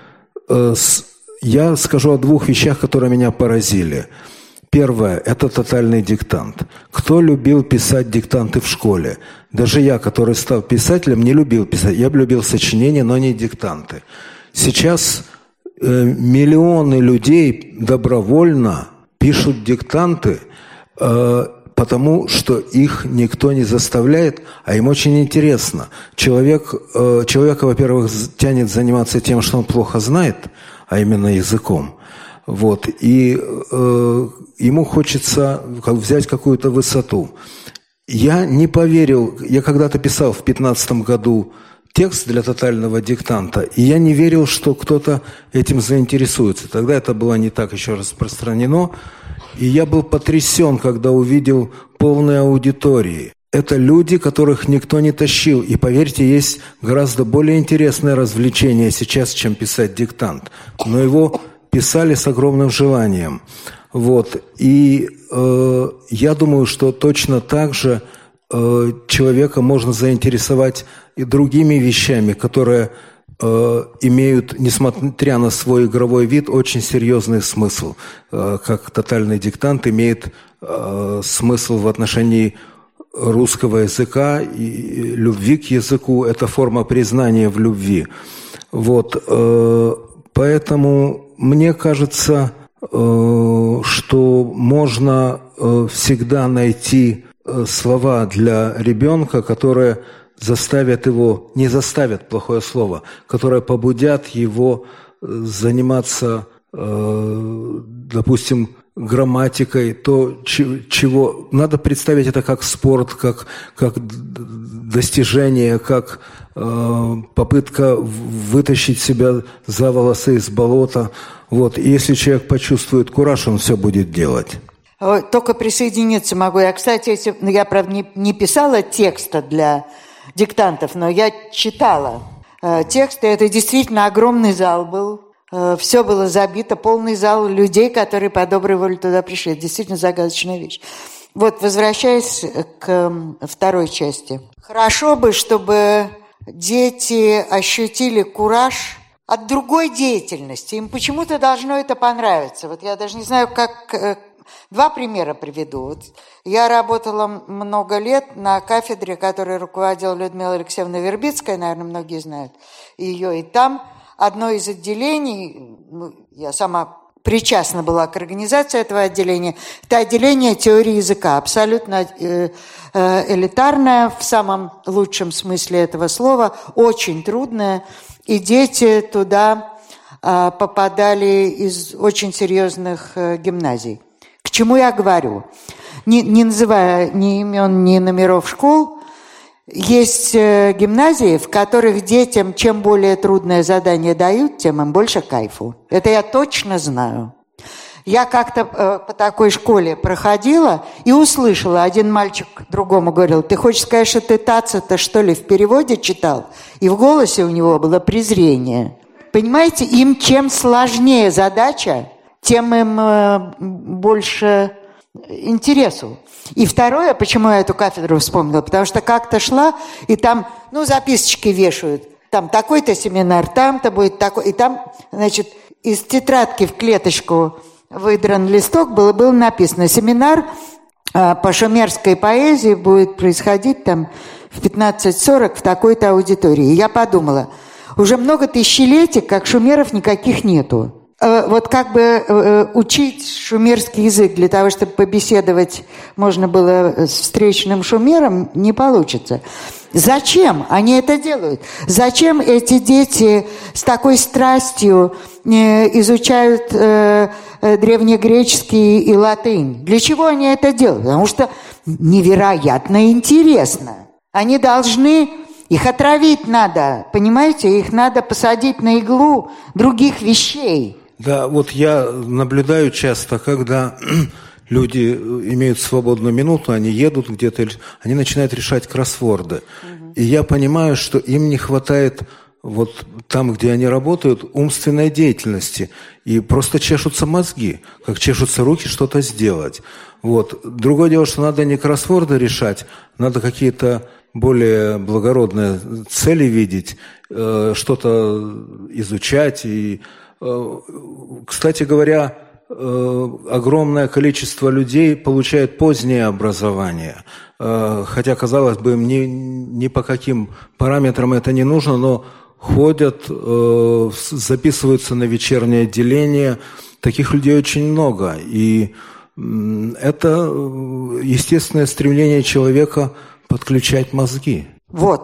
я скажу о двух вещах, которые меня поразили. Первое – это тотальный диктант. Кто любил писать диктанты в школе? Даже я, который стал писателем, не любил писать. Я любил сочинения, но не диктанты. Сейчас миллионы людей добровольно пишут диктанты, потому что их никто не заставляет, а им очень интересно. Человека, во-первых, тянет заниматься тем, что он плохо знает, а именно языком. И ему хочется взять какую-то высоту. Я не поверил, я когда-то писал в 2015 году текст для тотального диктанта, и я не верил, что кто-то этим заинтересуется. Тогда это было не так еще распространено, и я был потрясен, когда увидел полные аудитории. Это люди, которых никто не тащил, и, поверьте, есть гораздо более интересное развлечение сейчас, чем писать диктант. Но его писали с огромным желанием. И я думаю, что точно так же человека можно заинтересовать и другими вещами, которые имеют, несмотря на свой игровой вид, очень серьезный смысл. Как тотальный диктант имеет смысл в отношении русского языка и любви к языку. Это форма признания в любви. Поэтому мне кажется, что можно всегда найти слова для ребенка, которые заставят его, не заставят, плохое слово, которые побудят его заниматься, допустим, грамматикой, то, чего надо представить это как спорт, как достижение, как попытка вытащить себя за волосы из болота. И если человек почувствует кураж, он все будет делать. Только присоединиться могу. Я, кстати, я, правда, не писала текста для диктантов, но я читала тексты. Это действительно огромный зал был. Все было забито, полный зал людей, которые по доброй воле туда пришли. Это действительно загадочная вещь. Возвращаясь к второй части. Хорошо бы, чтобы дети ощутили кураж от другой деятельности. Им почему-то должно это понравиться. Я даже не знаю, как... Два примера приведу. Я работала много лет на кафедре, которой руководила Людмила Алексеевна Вербицкая, наверное, многие знают ее. И там одно из отделений, я сама причастна была к организации этого отделения, это отделение теории языка, абсолютно элитарное в самом лучшем смысле этого слова, очень трудное, и дети туда попадали из очень серьезных гимназий. К чему я говорю? Не называя ни имен, ни номеров школ, есть гимназии, в которых детям чем более трудное задание дают, тем им больше кайфу. Это я точно знаю. Я как-то по такой школе проходила и услышала, один мальчик другому говорил: ты хочешь сказать, что ты Тацита, что ли, в переводе читал? И в голосе у него было презрение. Понимаете, им чем сложнее задача, тем им больше интересу. И второе, почему я эту кафедру вспомнила, потому что как-то шла, и там, записочки вешают. Там такой-то семинар, там-то будет такой. И там, из тетрадки в клеточку выдран листок, было написано: семинар по шумерской поэзии будет происходить там в 15:40 в такой-то аудитории. И я подумала, уже много тысячелетий, как шумеров никаких нету. вот как бы учить шумерский язык для того, чтобы побеседовать можно было с встречным шумером, не получится. Зачем они это делают? Зачем эти дети с такой страстью изучают древнегреческий и латынь? Для чего они это делают? Потому что невероятно интересно. Они должны... Их отравить надо, понимаете? Их надо посадить на иглу других вещей. Да, вот я наблюдаю часто, когда люди имеют свободную минуту, они едут где-то, они начинают решать кроссворды. И я понимаю, что им не хватает вот там, где они работают, умственной деятельности. И просто чешутся мозги, как чешутся руки что-то сделать. Вот. Другое дело, что надо не кроссворды решать, надо какие-то более благородные цели видеть, что-то изучать. И, кстати говоря, огромное количество людей получает позднее образование. Хотя, казалось бы, ни по каким параметрам это не нужно, но ходят, записываются на вечернее отделение. Таких людей очень много. И это естественное стремление человека подключать мозги. Вот.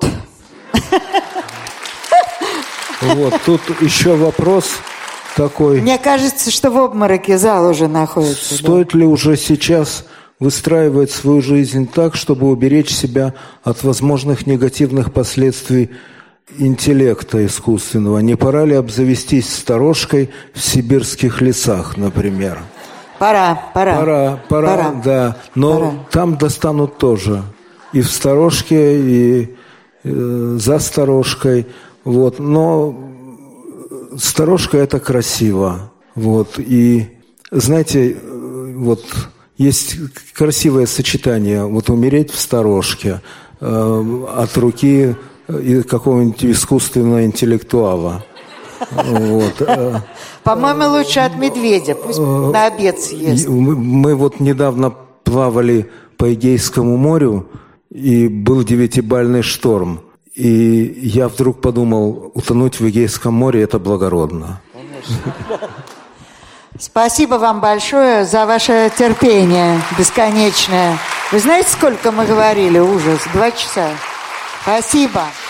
Вот. Тут еще вопрос такой. Мне кажется, что в обмороке зал уже находится. Стоит ли уже сейчас выстраивать свою жизнь так, чтобы уберечь себя от возможных негативных последствий интеллекта искусственного? Не пора ли обзавестись сторожкой в сибирских лесах, например? Пора, да. Но там достанут тоже. И в сторожке, и за сторожкой. Вот. Но сторожка – это красиво. Вот. И, знаете, вот есть красивое сочетание. Вот умереть в сторожке от руки какого-нибудь искусственного интеллектуала. Вот. По-моему, лучше от медведя. Пусть на обед съест. Мы вот недавно плавали по Эгейскому морю, и был 9-бальный шторм. И я вдруг подумал, утонуть в Эгейском море – это благородно. Спасибо вам большое за ваше терпение бесконечное. Вы знаете, сколько мы говорили? Ужас. 2 часа. Спасибо.